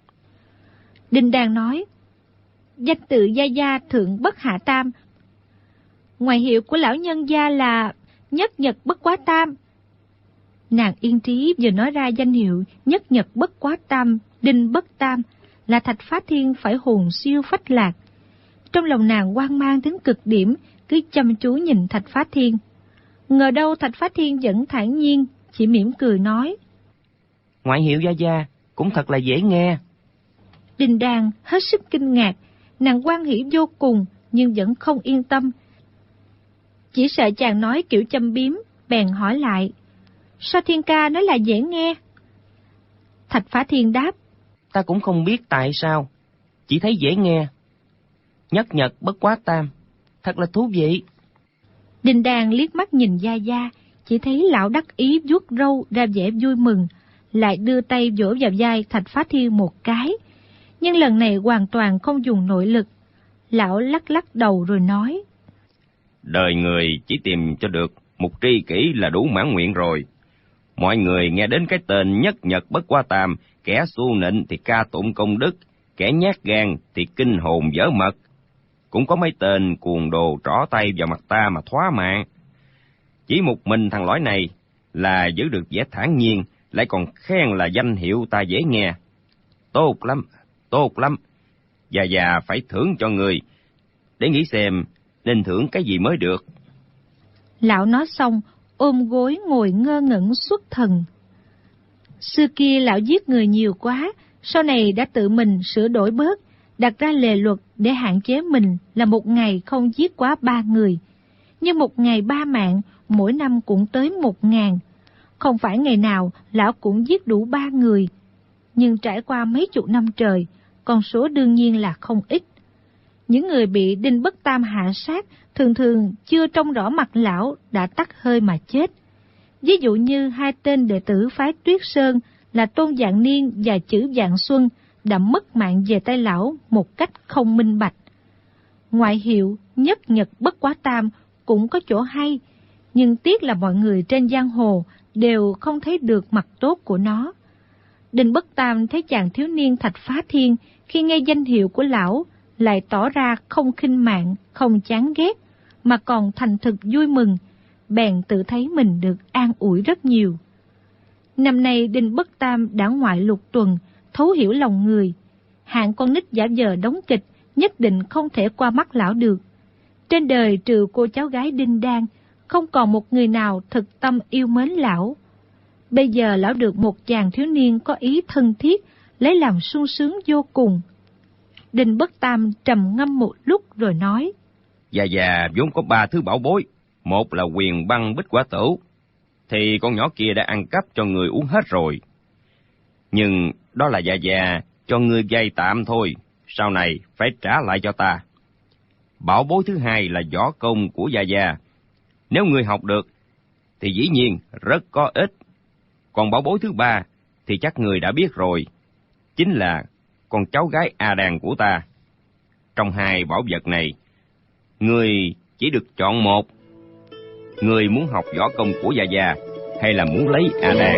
Đinh Đan nói. Danh tự Gia Gia thượng bất hạ tam. Ngoại hiệu của lão nhân gia là Nhất Nhật Bất Quá Tam. Nàng yên trí vừa nói ra danh hiệu Nhất Nhật Bất Quá Tam, Đinh Bất Tam, là Thạch Phá Thiên phải hồn siêu phách lạc. Trong lòng nàng hoang mang đến cực điểm, cứ chăm chú nhìn Thạch Phá Thiên. Ngờ đâu Thạch Phá Thiên vẫn thản nhiên, chỉ mỉm cười nói. Ngoại hiệu Gia Gia cũng thật là dễ nghe. Đinh Đan hết sức kinh ngạc, nàng hoan hỉ vô cùng nhưng vẫn không yên tâm. Chỉ sợ chàng nói kiểu châm biếm, bèn hỏi lại. Sao Thiên ca nói là dễ nghe? Thạch Phá Thiên đáp. Ta cũng không biết tại sao, chỉ thấy dễ nghe. Nhất Nhật Bất Quá Tam, thật là thú vị. Đinh Đan liếc mắt nhìn Gia Gia, chỉ thấy lão đắc ý vuốt râu ra vẻ vui mừng, lại đưa tay vỗ vào vai Thạch Phá Thiên một cái. Nhưng lần này hoàn toàn không dùng nội lực. Lão lắc lắc đầu rồi nói. Đời người chỉ tìm cho được một tri kỷ là đủ mãn nguyện rồi. Mọi người nghe đến cái tên Nhất Nhật Bất Quá Tam, kẻ xu nịnh thì ca tụng công đức, kẻ nhát gan thì kinh hồn dở mật. Cũng có mấy tên cuồng đồ trỏ tay vào mặt ta mà thóa mạng. Chỉ một mình thằng lõi này là giữ được vẻ thản nhiên, lại còn khen là danh hiệu ta dễ nghe. Tốt lắm, tốt lắm. Già phải thưởng cho người, để nghĩ xem nên thưởng cái gì mới được. Lão nói xong, ôm gối ngồi ngơ ngẩn xuất thần. Xưa kia lão giết người nhiều quá, sau này đã tự mình sửa đổi bớt, đặt ra lề luật để hạn chế mình là một ngày không giết quá 3 người. Nhưng một ngày 3 mạng, mỗi năm cũng tới 1000. Không phải ngày nào lão cũng giết đủ 3 người. Nhưng trải qua mấy chục năm trời, con số đương nhiên là không ít. Những người bị Đinh Bất Tam hạ sát thường thường chưa trông rõ mặt lão đã tắt hơi mà chết. Ví dụ như 2 tên đệ tử phái Tuyết Sơn là Tôn Vạn Niên và Chử Vạn Xuân đã mất mạng về tay lão một cách không minh bạch. Ngoại hiệu Nhất Nhật Bất Quá Tam cũng có chỗ hay, nhưng tiếc là mọi người trên giang hồ đều không thấy được mặt tốt của nó. Đinh Bất Tam thấy chàng thiếu niên Thạch Phá Thiên khi nghe danh hiệu của lão lại tỏ ra không khinh mạng, không chán ghét, mà còn thành thực vui mừng, bèn tự thấy mình được an ủi rất nhiều. Năm nay Đinh Bất Tam đã ngoại lục tuần, thấu hiểu lòng người. Hạng con nít giả vờ đóng kịch, nhất định không thể qua mắt lão được. Trên đời trừ cô cháu gái Đinh Đan, không còn một người nào thực tâm yêu mến lão. Bây giờ lão được một chàng thiếu niên có ý thân thiết, lấy làm sung sướng vô cùng. Đinh Bất Tam trầm ngâm một lúc rồi nói: Già vốn có 3 thứ bảo bối, một là Huyền Băng Bích Quả Tửu, thì con nhỏ kia đã ăn cắp cho người uống hết rồi. Nhưng đó là già cho ngươi vay tạm thôi, sau này phải trả lại cho ta. Bảo bối thứ hai là võ công của già, nếu ngươi học được thì dĩ nhiên rất có ích. Còn bảo bối thứ ba thì chắc người đã biết rồi, chính là con cháu gái A Đàn của ta. Trong hai bảo vật này, ngươi chỉ được chọn một. Ngươi muốn học võ công của già hay là muốn lấy A Đàn?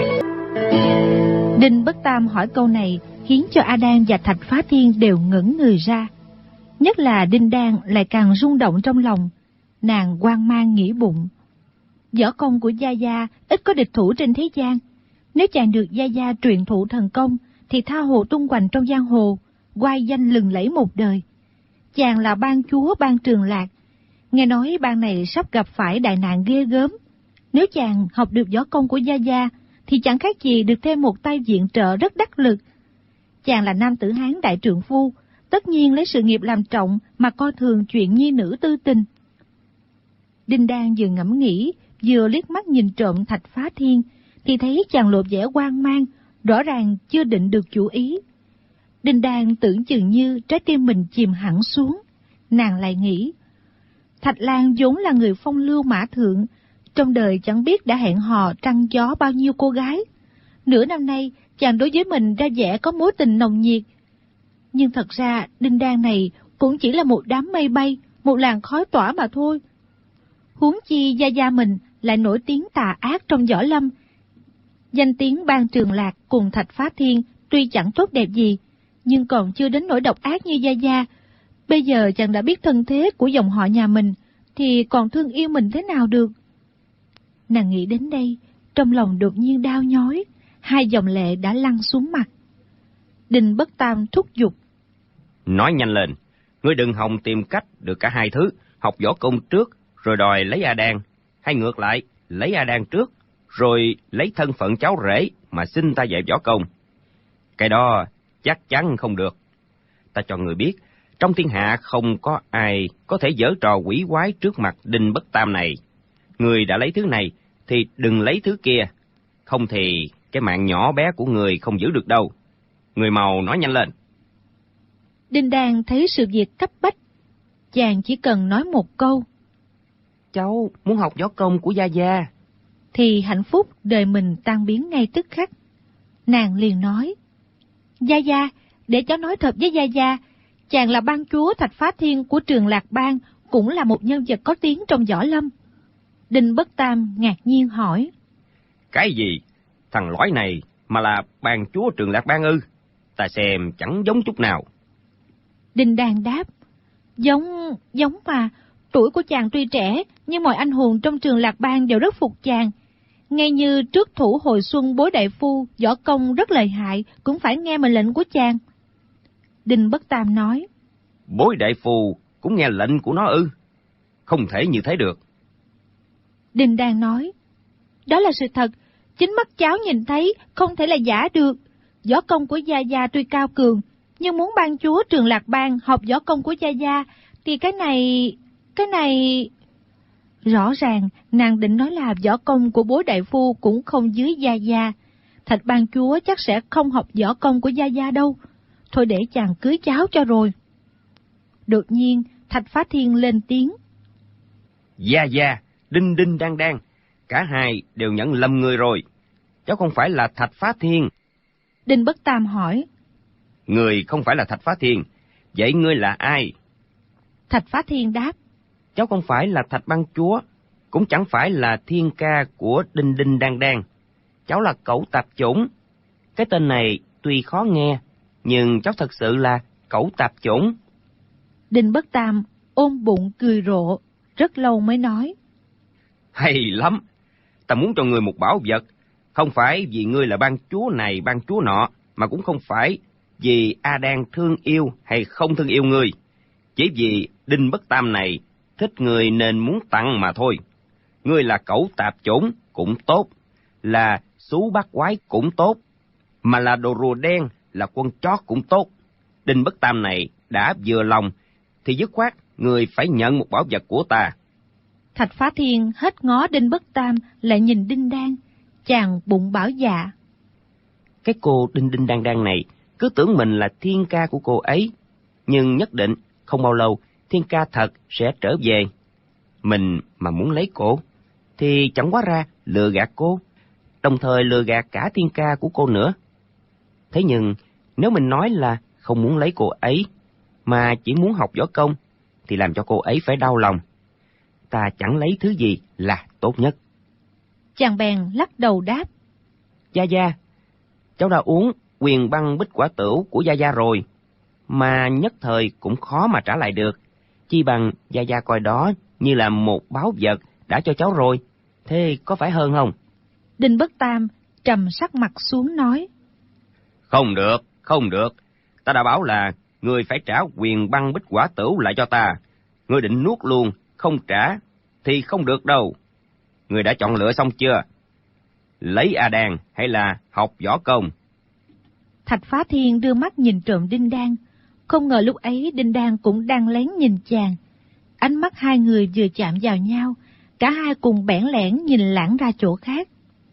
Đinh Bất Tam hỏi câu này khiến cho A Đan và Thạch Phá Thiên đều ngẩn người ra. Nhất là Đinh Đan lại càng rung động trong lòng. Nàng hoang mang nghĩ bụng: võ công của Gia ít có địch thủ trên thế gian. Nếu chàng được Gia truyền thụ thần công thì tha hồ tung hoành trong giang hồ, oai danh lừng lẫy một đời. Chàng là ban chúa ban Trường Lạc, nghe nói ban này sắp gặp phải đại nạn ghê gớm. Nếu chàng học được võ công của Gia thì chẳng khác gì được thêm một tay viện trợ rất đắc lực. Chàng là nam tử Hán đại trượng phu, tất nhiên lấy sự nghiệp làm trọng mà coi thường chuyện nhi nữ tư tình. Đinh Đan vừa ngẫm nghĩ, vừa liếc mắt nhìn trộm Thạch Phá Thiên, thì thấy chàng lộ vẻ hoang mang, rõ ràng chưa định được chủ ý. Đinh Đan tưởng chừng như trái tim mình chìm hẳn xuống. Nàng lại nghĩ, Thạch Lan vốn là người phong lưu mã thượng, trong đời chẳng biết đã hẹn hò trăng gió bao nhiêu cô gái. Nửa năm nay, chàng đối với mình ra vẻ có mối tình nồng nhiệt. Nhưng thật ra, Đinh Đan này cũng chỉ là một đám mây bay, một làn khói tỏa mà thôi. Huống chi Gia mình lại nổi tiếng tà ác trong võ lâm. Danh tiếng ban Trường Lạc cùng Thạch Phá Thiên tuy chẳng tốt đẹp gì, nhưng còn chưa đến nỗi độc ác như Gia. Bây giờ chàng đã biết thân thế của dòng họ nhà mình, thì còn thương yêu mình thế nào được. Nàng nghĩ đến đây, trong lòng đột nhiên đau nhói, hai dòng lệ đã lăn xuống mặt. Đinh Bất Tam thúc giục: Nói nhanh lên, ngươi đừng hòng tìm cách được cả hai thứ, học võ công trước rồi đòi lấy A Đan, hay ngược lại, lấy A Đan trước rồi lấy thân phận cháu rể mà xin ta dạy võ công. Cái đó chắc chắn không được. Ta cho người biết, trong thiên hạ không có ai có thể giở trò quỷ quái trước mặt Đinh Bất Tam này. Người đã lấy thứ này thì đừng lấy thứ kia, không thì cái mạng nhỏ bé của người không giữ được đâu. Người mau nói nhanh lên. Đinh Đan thấy sự việc cấp bách, chàng chỉ cần nói một câu: Cháu muốn học võ công của Gia, thì hạnh phúc đời mình tan biến ngay tức khắc. Nàng liền nói: Gia, để cháu nói thật với Gia, chàng là ban chúa Thạch Phá Thiên của Trường Lạc Bang, cũng là một nhân vật có tiếng trong võ lâm. Đinh Bất Tam ngạc nhiên hỏi: Cái gì? Thằng lõi này mà là ban chúa Trường Lạc Bang ư? Ta xem chẳng giống chút nào. Đinh Đan đáp: Giống mà, tuổi của chàng tuy trẻ, nhưng mọi anh hùng trong Trường Lạc Bang đều rất phục chàng. Ngay như trước thủ hồi xuân Bối đại phu, võ công rất lợi hại, cũng phải nghe mệnh lệnh của chàng. Đinh Bất Tam nói: Bối đại phu cũng nghe lệnh của nó ư? Không thể như thế được. Đinh Đan nói: Đó là sự thật, chính mắt cháu nhìn thấy, không thể là giả được. Võ công của Gia tuy cao cường, nhưng muốn ban chúa Trường Lạc Bang học võ công của Gia thì cái này... Rõ ràng, nàng định nói là võ công của Bối đại phu cũng không dưới Gia. Thạch ban chúa chắc sẽ không học võ công của Gia đâu. Thôi để chàng cưới cháu cho rồi. Đột nhiên, Thạch Phá Thiên lên tiếng: Gia, Đinh Đan, cả hai đều nhận lầm người rồi. Cháu không phải là Thạch Phá Thiên. Đinh Bất Tam hỏi: Người không phải là Thạch Phá Thiên, vậy ngươi là ai? Thạch Phá Thiên đáp: Cháu không phải là Thạch ban chúa, cũng chẳng phải là thiên ca của Đinh Đan. Cháu là Cẩu Tạp Chủng. Cái tên này tuy khó nghe, nhưng cháu thật sự là Cẩu Tạp Chủng. Đinh Bất Tam ôm bụng cười rộ, rất lâu mới nói: Hay lắm, ta muốn cho ngươi một bảo vật, không phải vì ngươi là ban chúa này ban chúa nọ, mà cũng không phải vì A Đan thương yêu hay không thương yêu ngươi. Chỉ vì Đinh Bất Tam này thích người nên muốn tặng mà thôi. Ngươi là cẩu tạp chủng cũng tốt, là xú bát quái cũng tốt, mà là đồ rùa đen, là quân chót cũng tốt. Đinh Bất Tam này đã vừa lòng, thì dứt khoát người phải nhận một bảo vật của ta. Thạch Phá Thiên hết ngó Đinh Bất Tam lại nhìn Đinh Đan, chàng bụng bảo dạ. Cái cô Đinh Đinh Đan Đan này cứ tưởng mình là thiên ca của cô ấy, nhưng nhất định không bao lâu thiên ca thật sẽ trở về. Mình mà muốn lấy cô, thì chẳng quá ra lừa gạt cô, đồng thời lừa gạt cả thiên ca của cô nữa. Thế nhưng nếu mình nói là không muốn lấy cô ấy, mà chỉ muốn học võ công, thì làm cho cô ấy phải đau lòng. Ta chẳng lấy thứ gì là tốt nhất. Chàng bèn lắc đầu đáp. Gia Gia, cháu đã uống Huyền Băng Bích Quả Tửu của Gia Gia rồi, mà nhất thời cũng khó mà trả lại được. Chi bằng Gia Gia coi đó như là một báu vật đã cho cháu rồi, thế có phải hơn không? Đinh Bất Tam trầm sắc mặt xuống nói. Không được, không được. Ta đã bảo là ngươi phải trả Huyền Băng Bích Quả Tửu lại cho ta. Ngươi định nuốt luôn, không trả thì không được đâu. Ngươi đã chọn lựa xong chưa? Lấy A Đan hay là học võ công? Thạch Phá Thiên đưa mắt nhìn trộm Đinh Đan, không ngờ lúc ấy Đinh Đan cũng đang lén nhìn chàng. Ánh mắt hai người vừa chạm vào nhau, cả hai cùng bẽn lẽn nhìn lãng ra chỗ khác.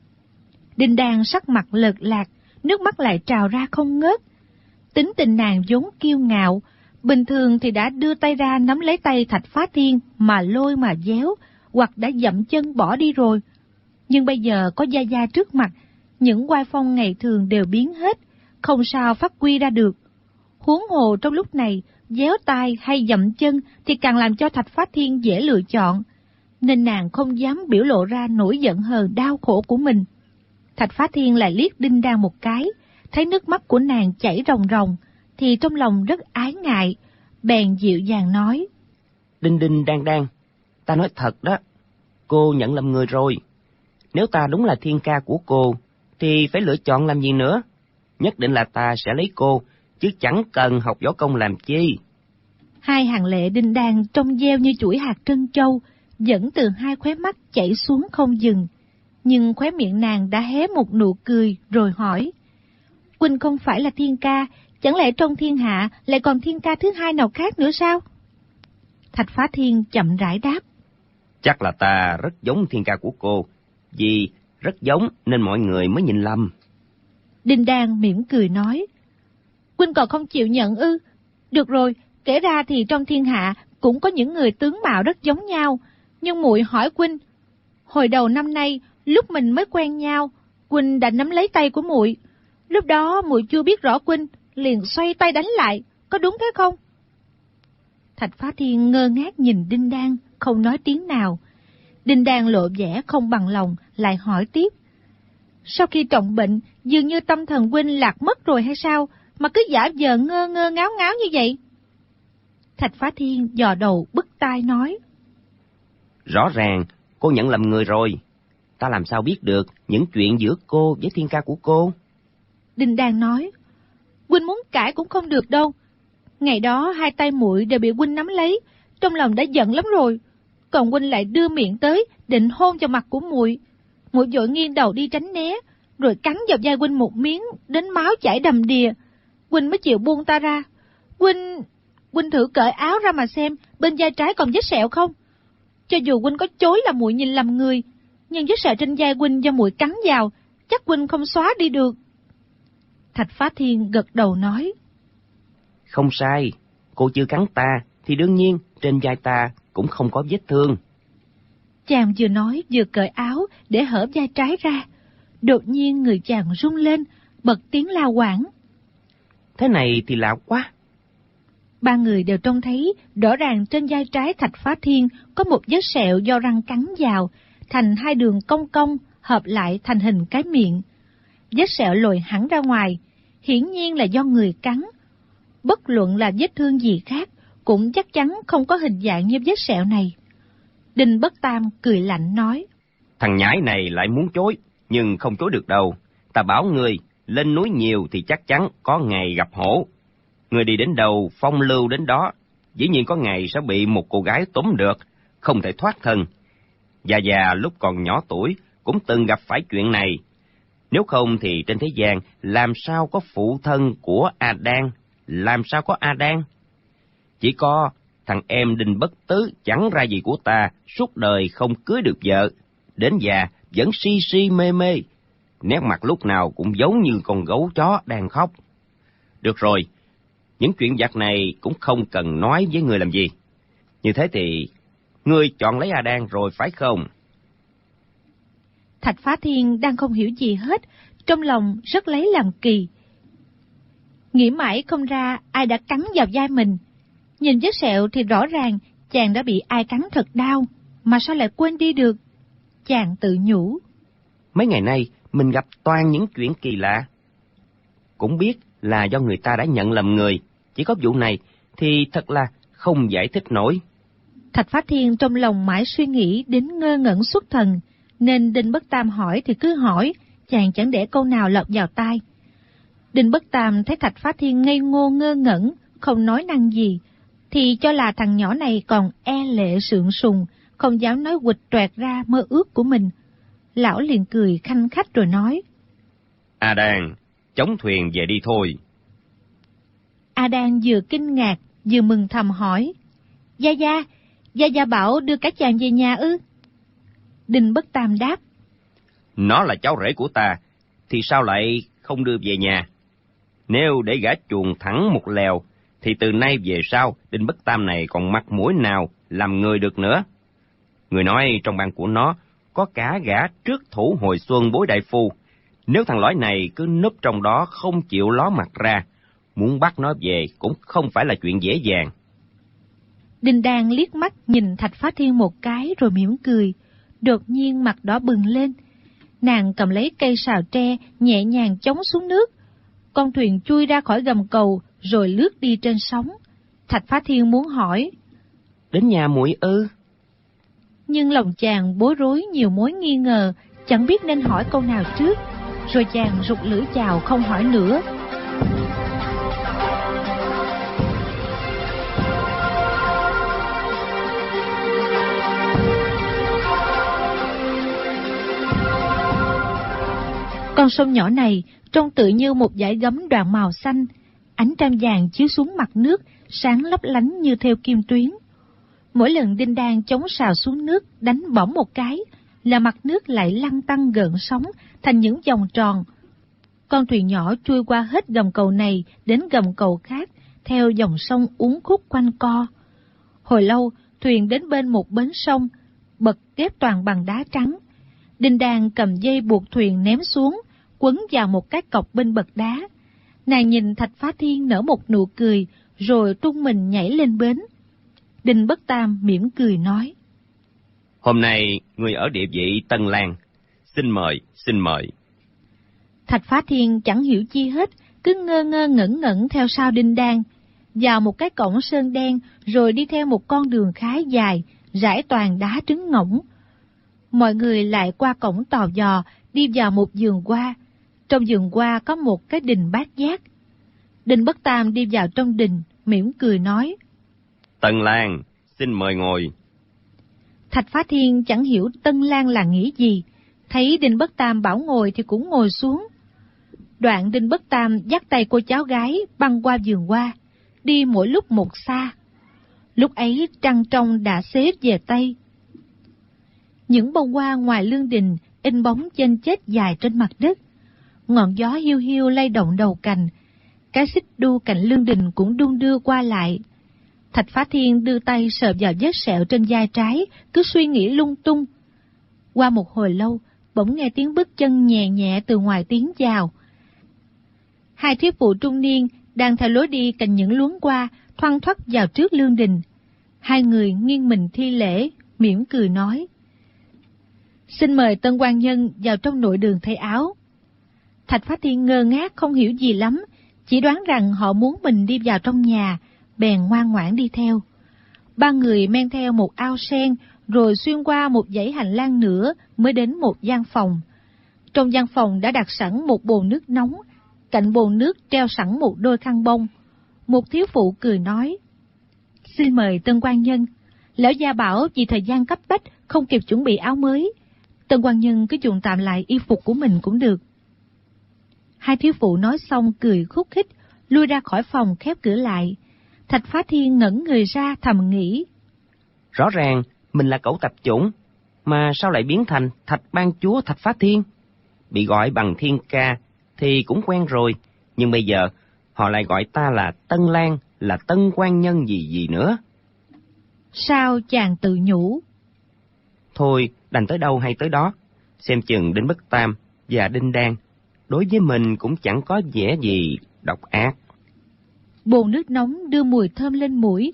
Đinh Đan sắc mặt lợt lạc, nước mắt lại trào ra không ngớt. Tính tình nàng vốn kiêu ngạo, bình thường thì đã đưa tay ra nắm lấy tay Thạch Phá Thiên mà lôi mà déo, hoặc đã dậm chân bỏ đi rồi. Nhưng bây giờ có Gia Gia trước mặt, những oai phong ngày thường đều biến hết, không sao phát huy ra được. Huống hồ trong lúc này, déo tay hay dậm chân thì càng làm cho Thạch Phá Thiên dễ lựa chọn, nên nàng không dám biểu lộ ra nỗi giận hờn đau khổ của mình. Thạch Phá Thiên lại liếc Đinh Đan một cái, thấy nước mắt của nàng chảy ròng ròng, thì trong lòng rất ái ngại, bèn dịu dàng nói. Đinh Đinh Đan Đan, ta nói thật đó, cô nhận lầm người rồi. Nếu ta đúng là thiên ca của cô, thì phải lựa chọn làm gì nữa? Nhất định là ta sẽ lấy cô, chứ chẳng cần học võ công làm chi. Hai hàng lệ Đinh Đan trông gieo như chuỗi hạt trân châu, dẫn từ hai khóe mắt chảy xuống không dừng. Nhưng khóe miệng nàng đã hé một nụ cười rồi hỏi. Huynh không phải là thiên ca, chẳng lẽ trong thiên hạ lại còn thiên ca thứ hai nào khác nữa sao? Thạch Phá Thiên chậm rãi đáp. Chắc là ta rất giống thiên ca của cô, vì rất giống nên mọi người mới nhìn lầm. Đinh Đan mỉm cười nói. Huynh còn không chịu nhận ư? Được rồi, kể ra thì trong thiên hạ cũng có những người tướng mạo rất giống nhau, nhưng muội hỏi huynh, hồi đầu năm nay lúc mình mới quen nhau, huynh đã nắm lấy tay của muội. Lúc đó muội chưa biết rõ huynh, liền xoay tay đánh lại, có đúng thế không? Thạch Phá Thiên ngơ ngác nhìn Đinh Đan, không nói tiếng nào. Đinh Đan lộ vẻ không bằng lòng, lại hỏi tiếp. Sau khi trọng bệnh, dường như tâm thần huynh lạc mất rồi hay sao, mà cứ giả vờ ngơ ngơ ngáo ngáo như vậy? Thạch Phá Thiên dò đầu bứt tai nói. Rõ ràng cô nhận lầm người rồi. Ta làm sao biết được những chuyện giữa cô với thiên ca của cô? Đinh Đan nói. Huynh muốn cãi cũng không được đâu. Ngày đó hai tay muội đều bị huynh nắm lấy, trong lòng đã giận lắm rồi. Còn huynh lại đưa miệng tới, định hôn vào mặt của muội. Muội vội nghiêng đầu đi tránh né, rồi cắn vào vai huynh một miếng, đến máu chảy đầm đìa. Huynh mới chịu buông ta ra. Huynh thử cởi áo ra mà xem, bên vai trái còn vết sẹo không? Cho dù huynh có chối là muội nhìn lầm người, nhưng vết sẹo trên vai huynh do muội cắn vào, chắc huynh không xóa đi được. Thạch Phá Thiên gật đầu nói. Không sai, cô chưa cắn ta, thì đương nhiên trên vai ta cũng không có vết thương. Chàng vừa nói vừa cởi áo để hở vai trái ra. Đột nhiên người chàng rung lên, bật tiếng la quảng. Thế này thì lạ quá. Ba người đều trông thấy rõ ràng trên vai trái Thạch Phá Thiên có một vết sẹo do răng cắn vào, thành hai đường cong cong hợp lại thành hình cái miệng. Vết sẹo lồi hẳn ra ngoài, hiển nhiên là do người cắn. Bất luận là vết thương gì khác, cũng chắc chắn không có hình dạng như vết sẹo này. Đinh Bất Tam cười lạnh nói. Thằng nhãi này lại muốn chối, nhưng không chối được đâu. Ta bảo người, lên núi nhiều thì chắc chắn có ngày gặp hổ. Người đi đến đâu, phong lưu đến đó. dĩ nhiên có ngày sẽ bị một cô gái túm được, không thể thoát thân. Già lúc còn nhỏ tuổi cũng từng gặp phải chuyện này. Nếu không thì trên thế gian làm sao có phụ thân của Adan, làm sao có Adan? Chỉ có thằng em Đinh Bất Tứ chẳng ra gì của ta, suốt đời không cưới được vợ, đến già vẫn si si mê mê, nét mặt lúc nào cũng giống như con gấu chó đang khóc. Được rồi, những chuyện vặt này cũng không cần nói với người làm gì. Như thế thì ngươi chọn lấy Adan rồi phải không? Thạch Phá Thiên đang không hiểu gì hết, trong lòng rất lấy làm kỳ. Nghĩ mãi không ra ai đã cắn vào vai mình. Nhìn vết sẹo thì rõ ràng chàng đã bị ai cắn thật đau, mà sao lại quên đi được? Chàng tự nhủ. Mấy ngày nay mình gặp toàn những chuyện kỳ lạ. Cũng biết là do người ta đã nhận lầm người, chỉ có vụ này thì thật là không giải thích nổi. Thạch Phá Thiên trong lòng mãi suy nghĩ đến ngơ ngẩn xuất thần, nên Đinh Bất Tam hỏi thì cứ hỏi, chàng chẳng để câu nào lọt vào tai. Đinh Bất Tam thấy Thạch Phá Thiên ngây ngô ngơ ngẩn, không nói năng gì, thì cho là thằng nhỏ này còn e lệ sượng sùng, không dám nói quịch toẹt ra mơ ước của mình. Lão liền cười khanh khách rồi nói: Adan, chống thuyền về đi thôi. Adan vừa kinh ngạc vừa mừng thầm hỏi: Gia Gia bảo đưa các chàng về nhà ư? Đinh Bất Tam đáp: Nó là cháu rể của ta, thì sao lại không đưa về nhà? Nếu để gã chuồn thẳng một lèo, thì từ nay về sau Đinh Bất Tam này còn mặt mũi nào làm người được nữa. Người nói trong bang của nó có cả gã trước thủ hồi xuân Bối đại phu. Nếu thằng lõi này cứ núp trong đó không chịu ló mặt ra, muốn bắt nó về cũng không phải là chuyện dễ dàng. Đinh Đan liếc mắt nhìn Thạch Phá Thiên một cái rồi mỉm cười, đột nhiên mặt đỏ bừng lên. Nàng cầm lấy cây sào tre nhẹ nhàng chống xuống nước. Con thuyền chui ra khỏi gầm cầu rồi lướt đi trên sóng. Thạch Phá Thiên muốn hỏi: Đến nhà muội ư? Nhưng lòng chàng bối rối nhiều mối nghi ngờ, chẳng biết nên hỏi câu nào trước. Rồi chàng rụt lưỡi chào không hỏi nữa. Con sông nhỏ này trông tự như một dải gấm đoạn màu xanh, ánh trăng vàng chiếu xuống mặt nước, sáng lấp lánh như theo kim tuyến. Mỗi lần Đinh Đan chống sào xuống nước đánh bỏng một cái, là mặt nước lại lăn tăn gợn sóng thành những vòng tròn. Con thuyền nhỏ chui qua hết gầm cầu này đến gầm cầu khác, theo dòng sông uốn khúc quanh co. Hồi lâu, thuyền đến bên một bến sông, bậc ghép toàn bằng đá trắng. Đinh Đan cầm dây buộc thuyền ném xuống, quấn vào một cái cọc bên bậc đá. Nàng nhìn Thạch Phá Thiên nở một nụ cười, rồi tung mình nhảy lên bến. Đinh Bất Tam mỉm cười nói: Hôm nay người ở địa vị Tân Lang, xin mời, xin mời. Thạch Phá Thiên chẳng hiểu chi hết, cứ ngơ ngơ ngẩn ngẩn theo sau Đinh Đan, vào một cái cổng sơn đen, rồi đi theo một con đường khá dài, rải toàn đá trứng ngỗng. Mọi người lại qua cổng tò vò, đi vào một vườn hoa. Trong vườn hoa có một cái đình bát giác. Đinh Bất Tam đi vào trong đình, mỉm cười nói: Tân Lang, xin mời ngồi. Thạch Phá Thiên chẳng hiểu Tân Lang là nghĩ gì, thấy Đinh Bất Tam bảo ngồi thì cũng ngồi xuống. Đoạn Đinh Bất Tam dắt tay cô cháu gái băng qua vườn hoa, đi mỗi lúc một xa. Lúc ấy trăng trong đã xế về Tây. Những bông hoa ngoài lương đình in bóng chênh chết dài trên mặt đất. Ngọn gió hiu hiu lay động đầu cành, cái xích đu cạnh lương đình cũng đung đưa qua lại. Thạch Phá Thiên đưa tay sờ vào vết sẹo trên vai trái, cứ suy nghĩ lung tung. Qua một hồi lâu, bỗng nghe tiếng bước chân nhẹ nhẹ từ ngoài tiến vào. Hai thiếp phụ trung niên đang theo lối đi cạnh những luống hoa thoăn thoắt vào trước lương đình. Hai người nghiêng mình thi lễ, mỉm cười nói: Xin mời tân quan nhân vào trong nội đường thay áo. Thạch Phá Thiên ngơ ngác không hiểu gì lắm, chỉ đoán rằng họ muốn mình đi vào trong nhà, bèn ngoan ngoãn đi theo. Ba người men theo một ao sen, rồi xuyên qua một dãy hành lang nữa mới đến một gian phòng. Trong gian phòng đã đặt sẵn một bồn nước nóng, cạnh bồn nước treo sẵn một đôi khăn bông. Một thiếu phụ cười nói: Xin mời Tân quan nhân. Lão gia bảo vì thời gian cấp bách không kịp chuẩn bị áo mới. Tân quan nhân cứ dùng tạm lại y phục của mình cũng được. Hai thiếu phụ nói xong cười khúc khích, lui ra khỏi phòng khép cửa lại. Thạch Phá Thiên ngẩn người ra thầm nghĩ. Rõ ràng mình là cẩu tạp chủng, mà sao lại biến thành Thạch Ban Chúa Thạch Phá Thiên? Bị gọi bằng Thiên Ca thì cũng quen rồi, nhưng bây giờ họ lại gọi ta là Tân Lang, là Tân quan nhân gì nữa. Sao chàng tự nhủ? Thôi, đành tới đâu hay tới đó, xem chừng Đinh Bất Tam và Đinh Đan đối với mình cũng chẳng có vẻ gì độc ác. Bồn nước nóng đưa mùi thơm lên mũi,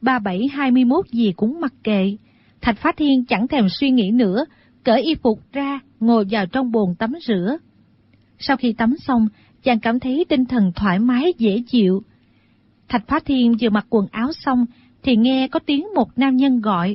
37-21 gì cũng mặc kệ. Thạch Phá Thiên chẳng thèm suy nghĩ nữa, cởi y phục ra, ngồi vào trong bồn tắm rửa. Sau khi tắm xong, chàng cảm thấy tinh thần thoải mái dễ chịu. Thạch Phá Thiên vừa mặc quần áo xong, thì nghe có tiếng một nam nhân gọi.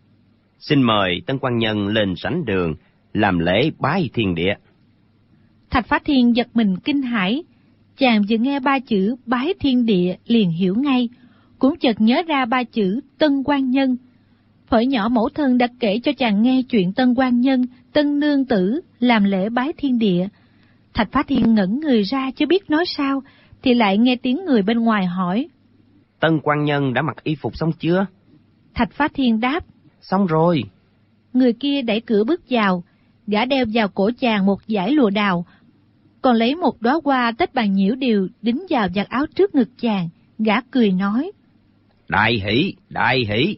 Xin mời Tân quan nhân lên sảnh đường, làm lễ bái thiên địa. Thạch Phá Thiên giật mình kinh hãi. Chàng vừa nghe 3 chữ bái thiên địa liền hiểu ngay, cũng chợt nhớ ra 3 chữ Tân quan nhân. Thuở nhỏ mẫu thân đã kể cho chàng nghe chuyện Tân quan nhân, Tân nương tử làm lễ bái thiên địa. Thạch Phá Thiên ngẩn người ra chưa biết nói sao, thì lại nghe tiếng người bên ngoài hỏi. Tân quan nhân đã mặc y phục xong chưa? Thạch Phá Thiên đáp. Xong rồi. Người kia đẩy cửa bước vào, gã đeo vào cổ chàng một dải lụa đào, còn lấy một đóa hoa tết bằng nhiễu điều đính vào vạt áo trước ngực chàng. Gã cười nói. Đại hỷ, đại hỷ.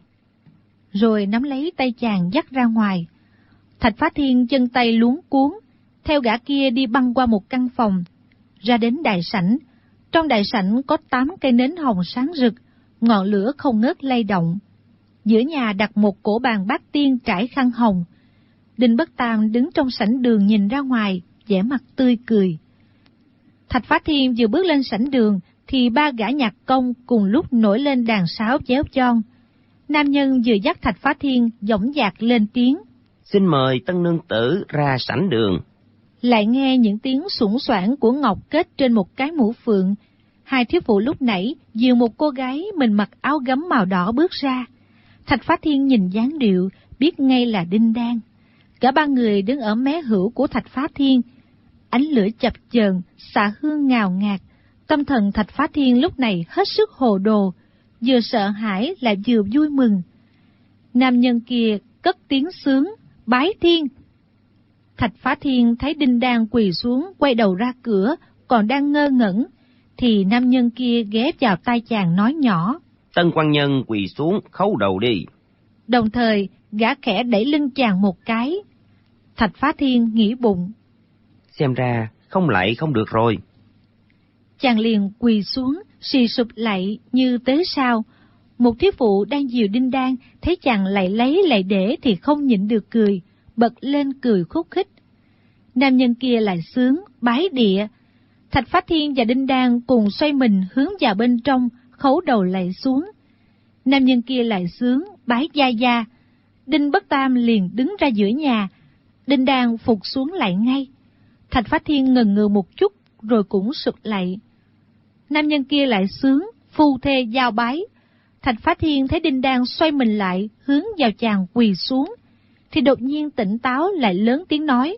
Rồi nắm lấy tay chàng dắt ra ngoài. Thạch Phá Thiên chân tay luống cuống, theo gã kia đi băng qua một căn phòng, ra đến đại sảnh. Trong đại sảnh có 8 cây nến hồng sáng rực, ngọn lửa không ngớt lay động. Giữa nhà đặt một cổ bàn bát tiên trải khăn hồng. Đinh Bất Tam đứng trong sảnh đường nhìn ra ngoài, vẻ mặt tươi cười. Thạch Phá Thiên vừa bước lên sảnh đường, thì 3 gã nhạc công cùng lúc nổi lên đàn sáo chéo chon. Nam nhân vừa dắt Thạch Phá Thiên dõng dạc lên tiếng. Xin mời Tân nương tử ra sảnh đường. Lại nghe những tiếng xủng xoảng của ngọc kết trên một cái mũ phượng. Hai thiếu phụ lúc nãy dìu một cô gái mình mặc áo gấm màu đỏ bước ra. Thạch Phá Thiên nhìn dáng điệu, biết ngay là Đinh Đan. Cả 3 người đứng ở mé hữu của Thạch Phá Thiên. Ánh lửa chập chờn, xạ hương ngào ngạt. Tâm thần Thạch Phá Thiên lúc này hết sức hồ đồ, vừa sợ hãi lại vừa vui mừng. Nam nhân kia cất tiếng sướng, bái thiên. Thạch Phá Thiên thấy Đinh Đan quỳ xuống, quay đầu ra cửa, còn đang ngơ ngẩn, thì nam nhân kia ghé vào tai chàng nói nhỏ. Tân quan nhân quỳ xuống khấu đầu đi. Đồng thời, gã khẽ đẩy lưng chàng một cái. Thạch Phá Thiên nghĩ bụng. Xem ra không lạy không được rồi. Chàng liền quỳ xuống, xì sụp lạy như tế sao. Một thiếu phụ đang dìu Đinh Đan, thấy chàng lạy lấy lạy để thì không nhịn được cười, bật lên cười khúc khích. Nam nhân kia lại sướng, bái địa. Thạch Phá Thiên và Đinh Đan cùng xoay mình hướng vào bên trong, khấu đầu lạy xuống. Nam nhân kia lại sướng, bái gia gia. Đinh Bất Tam liền đứng ra giữa nhà. Đinh Đan phục xuống lại ngay. Thạch Phá Thiên ngần ngừ một chút, rồi cũng sụp lạy. Nam nhân kia lại sướng, phu thê giao bái. Thạch Phá Thiên thấy Đinh Đan xoay mình lại, hướng vào chàng quỳ xuống, thì đột nhiên tỉnh táo lại lớn tiếng nói.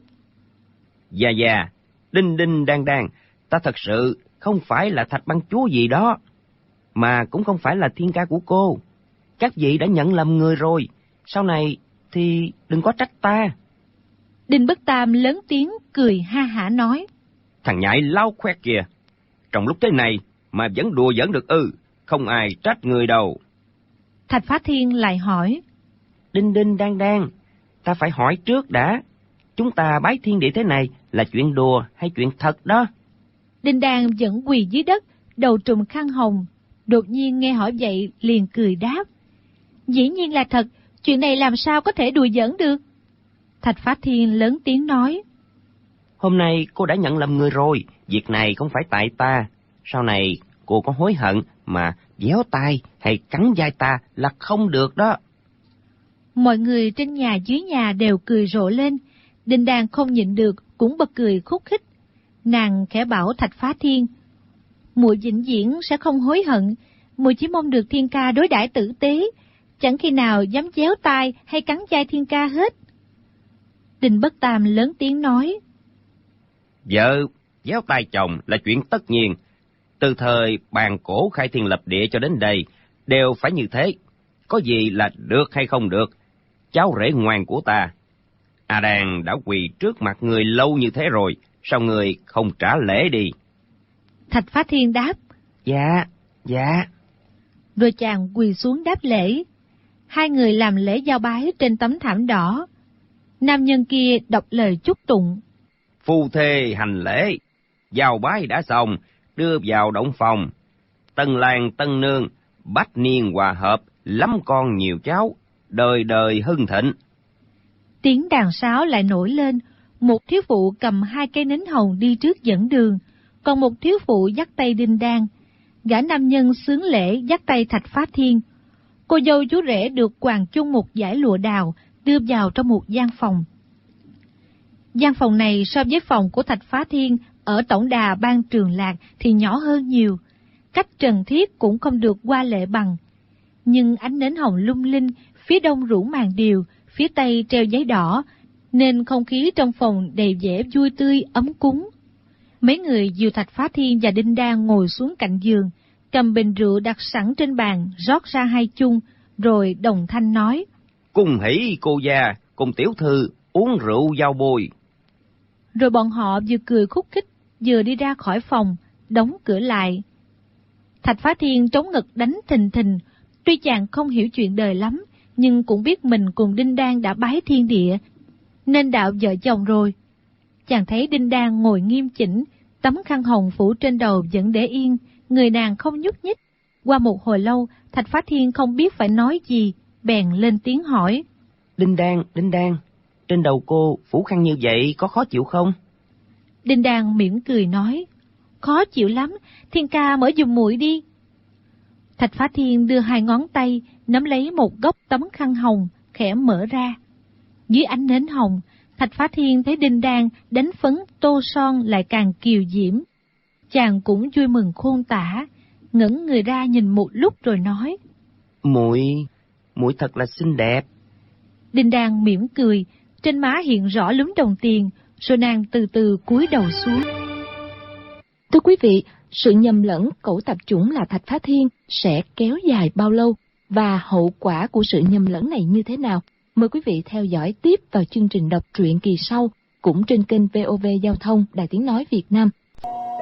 Dạ dạ, Đinh Đinh Đan Đan, ta thật sự không phải là Thạch Băng Chúa gì đó, mà cũng không phải là thiên ca của cô. Các vị đã nhận lầm người rồi, sau này thì đừng có trách ta. Đinh Bất Tam lớn tiếng cười ha hả nói. Thằng nhãi láo khoét kìa, trong lúc thế này mà vẫn đùa giỡn được ư, không ai trách người đâu. Thạch Phá Thiên lại hỏi. Đinh Đinh Đan Đan, ta phải hỏi trước đã, chúng ta bái thiên địa thế này là chuyện đùa hay chuyện thật đó? Đinh Đan vẫn quỳ dưới đất, đầu trùm khăn hồng, đột nhiên nghe hỏi vậy liền cười đáp. Dĩ nhiên là thật, chuyện này làm sao có thể đùa giỡn được? Thạch Phá Thiên lớn tiếng nói. Hôm nay cô đã nhận lầm người rồi, việc này không phải tại ta. Sau này cô có hối hận mà déo tai hay cắn vai ta là không được đó. Mọi người trên nhà dưới nhà đều cười rộ lên. Đinh Đan không nhịn được cũng bật cười khúc khích. Nàng khẽ bảo Thạch Phá Thiên. Muội vĩnh viễn sẽ không hối hận, muội chỉ mong được thiên ca đối đãi tử tế, chẳng khi nào dám chéo tai hay cắn vai thiên ca hết. Đinh Bất Tam lớn tiếng nói: Vợ déo tay chồng là chuyện tất nhiên. Từ thời bàn cổ khai thiên lập địa cho đến đây, đều phải như thế. Có gì là được hay không được, cháu rể ngoan của ta. A Đàn đã quỳ trước mặt người lâu như thế rồi, sao người không trả lễ đi? Thạch Phá Thiên đáp: Dạ. Rồi chàng quỳ xuống đáp lễ. Hai người làm lễ giao bái trên tấm thảm đỏ. Nam nhân kia đọc lời chúc tụng: Phu thê hành lễ, giao bái đã xong, đưa vào động phòng. Tân lang tân nương, bách niên hòa hợp, lắm con nhiều cháu, đời đời hưng thịnh. Tiếng đàn sáo lại nổi lên, một thiếu phụ cầm 2 cây nến hồng đi trước dẫn đường, còn một thiếu phụ dắt tay Đinh Đan. Gã nam nhân xướng lễ dắt tay Thạch Phá Thiên. Cô dâu chú rể được quàng chung một dải lụa đào, đưa vào trong một gian phòng. Gian phòng này so với phòng của Thạch Phá Thiên ở tổng đà Ban Trường Lạc thì nhỏ hơn nhiều, cách trần thiết cũng không được hoa lệ bằng. Nhưng ánh nến hồng lung linh, phía đông rủ màn điều, phía tây treo giấy đỏ, nên không khí trong phòng đầy vẻ vui tươi ấm cúng. Mấy người dìu Thạch Phá Thiên và Đinh Đan ngồi xuống cạnh giường, cầm bình rượu đặt sẵn trên bàn, rót ra 2 chung, rồi đồng thanh nói: Cùng hỷ cô gia, cùng tiểu thư uống rượu giao bôi. Rồi bọn họ vừa cười khúc khích, vừa đi ra khỏi phòng, đóng cửa lại. Thạch Phá Thiên trống ngực đánh thình thình, tuy chàng không hiểu chuyện đời lắm, nhưng cũng biết mình cùng Đinh Đan đã bái thiên địa, nên đạo vợ chồng rồi. Chàng thấy Đinh Đan ngồi nghiêm chỉnh, tấm khăn hồng phủ trên đầu vẫn để yên, người nàng không nhúc nhích. Qua một hồi lâu, Thạch Phá Thiên không biết phải nói gì, bèn lên tiếng hỏi: Đinh Đan, trên đầu cô phủ khăn như vậy có khó chịu không? Đinh Đan mỉm cười nói: Khó chịu lắm, Thiên ca mở giùm muội đi. Thạch Phá Thiên đưa 2 ngón tay nắm lấy một góc tấm khăn hồng, khẽ mở ra. Dưới ánh nến hồng, Thạch Phá Thiên thấy Đinh Đan đánh phấn tô son lại càng kiều diễm. Chàng cũng vui mừng khôn tả, ngẩng người ra nhìn một lúc rồi nói: Muội thật là xinh đẹp. Đinh Đan mỉm cười, trên má hiện rõ lúm đồng tiền, rồi nàng từ từ cúi đầu xuống. Thưa quý vị, sự nhầm lẫn cẩu tạp chủng là Thạch Phá Thiên sẽ kéo dài bao lâu và hậu quả của sự nhầm lẫn này như thế nào? Mời quý vị theo dõi tiếp vào chương trình đọc truyện kỳ sau, cũng trên kênh VOV Giao thông Đài Tiếng Nói Việt Nam.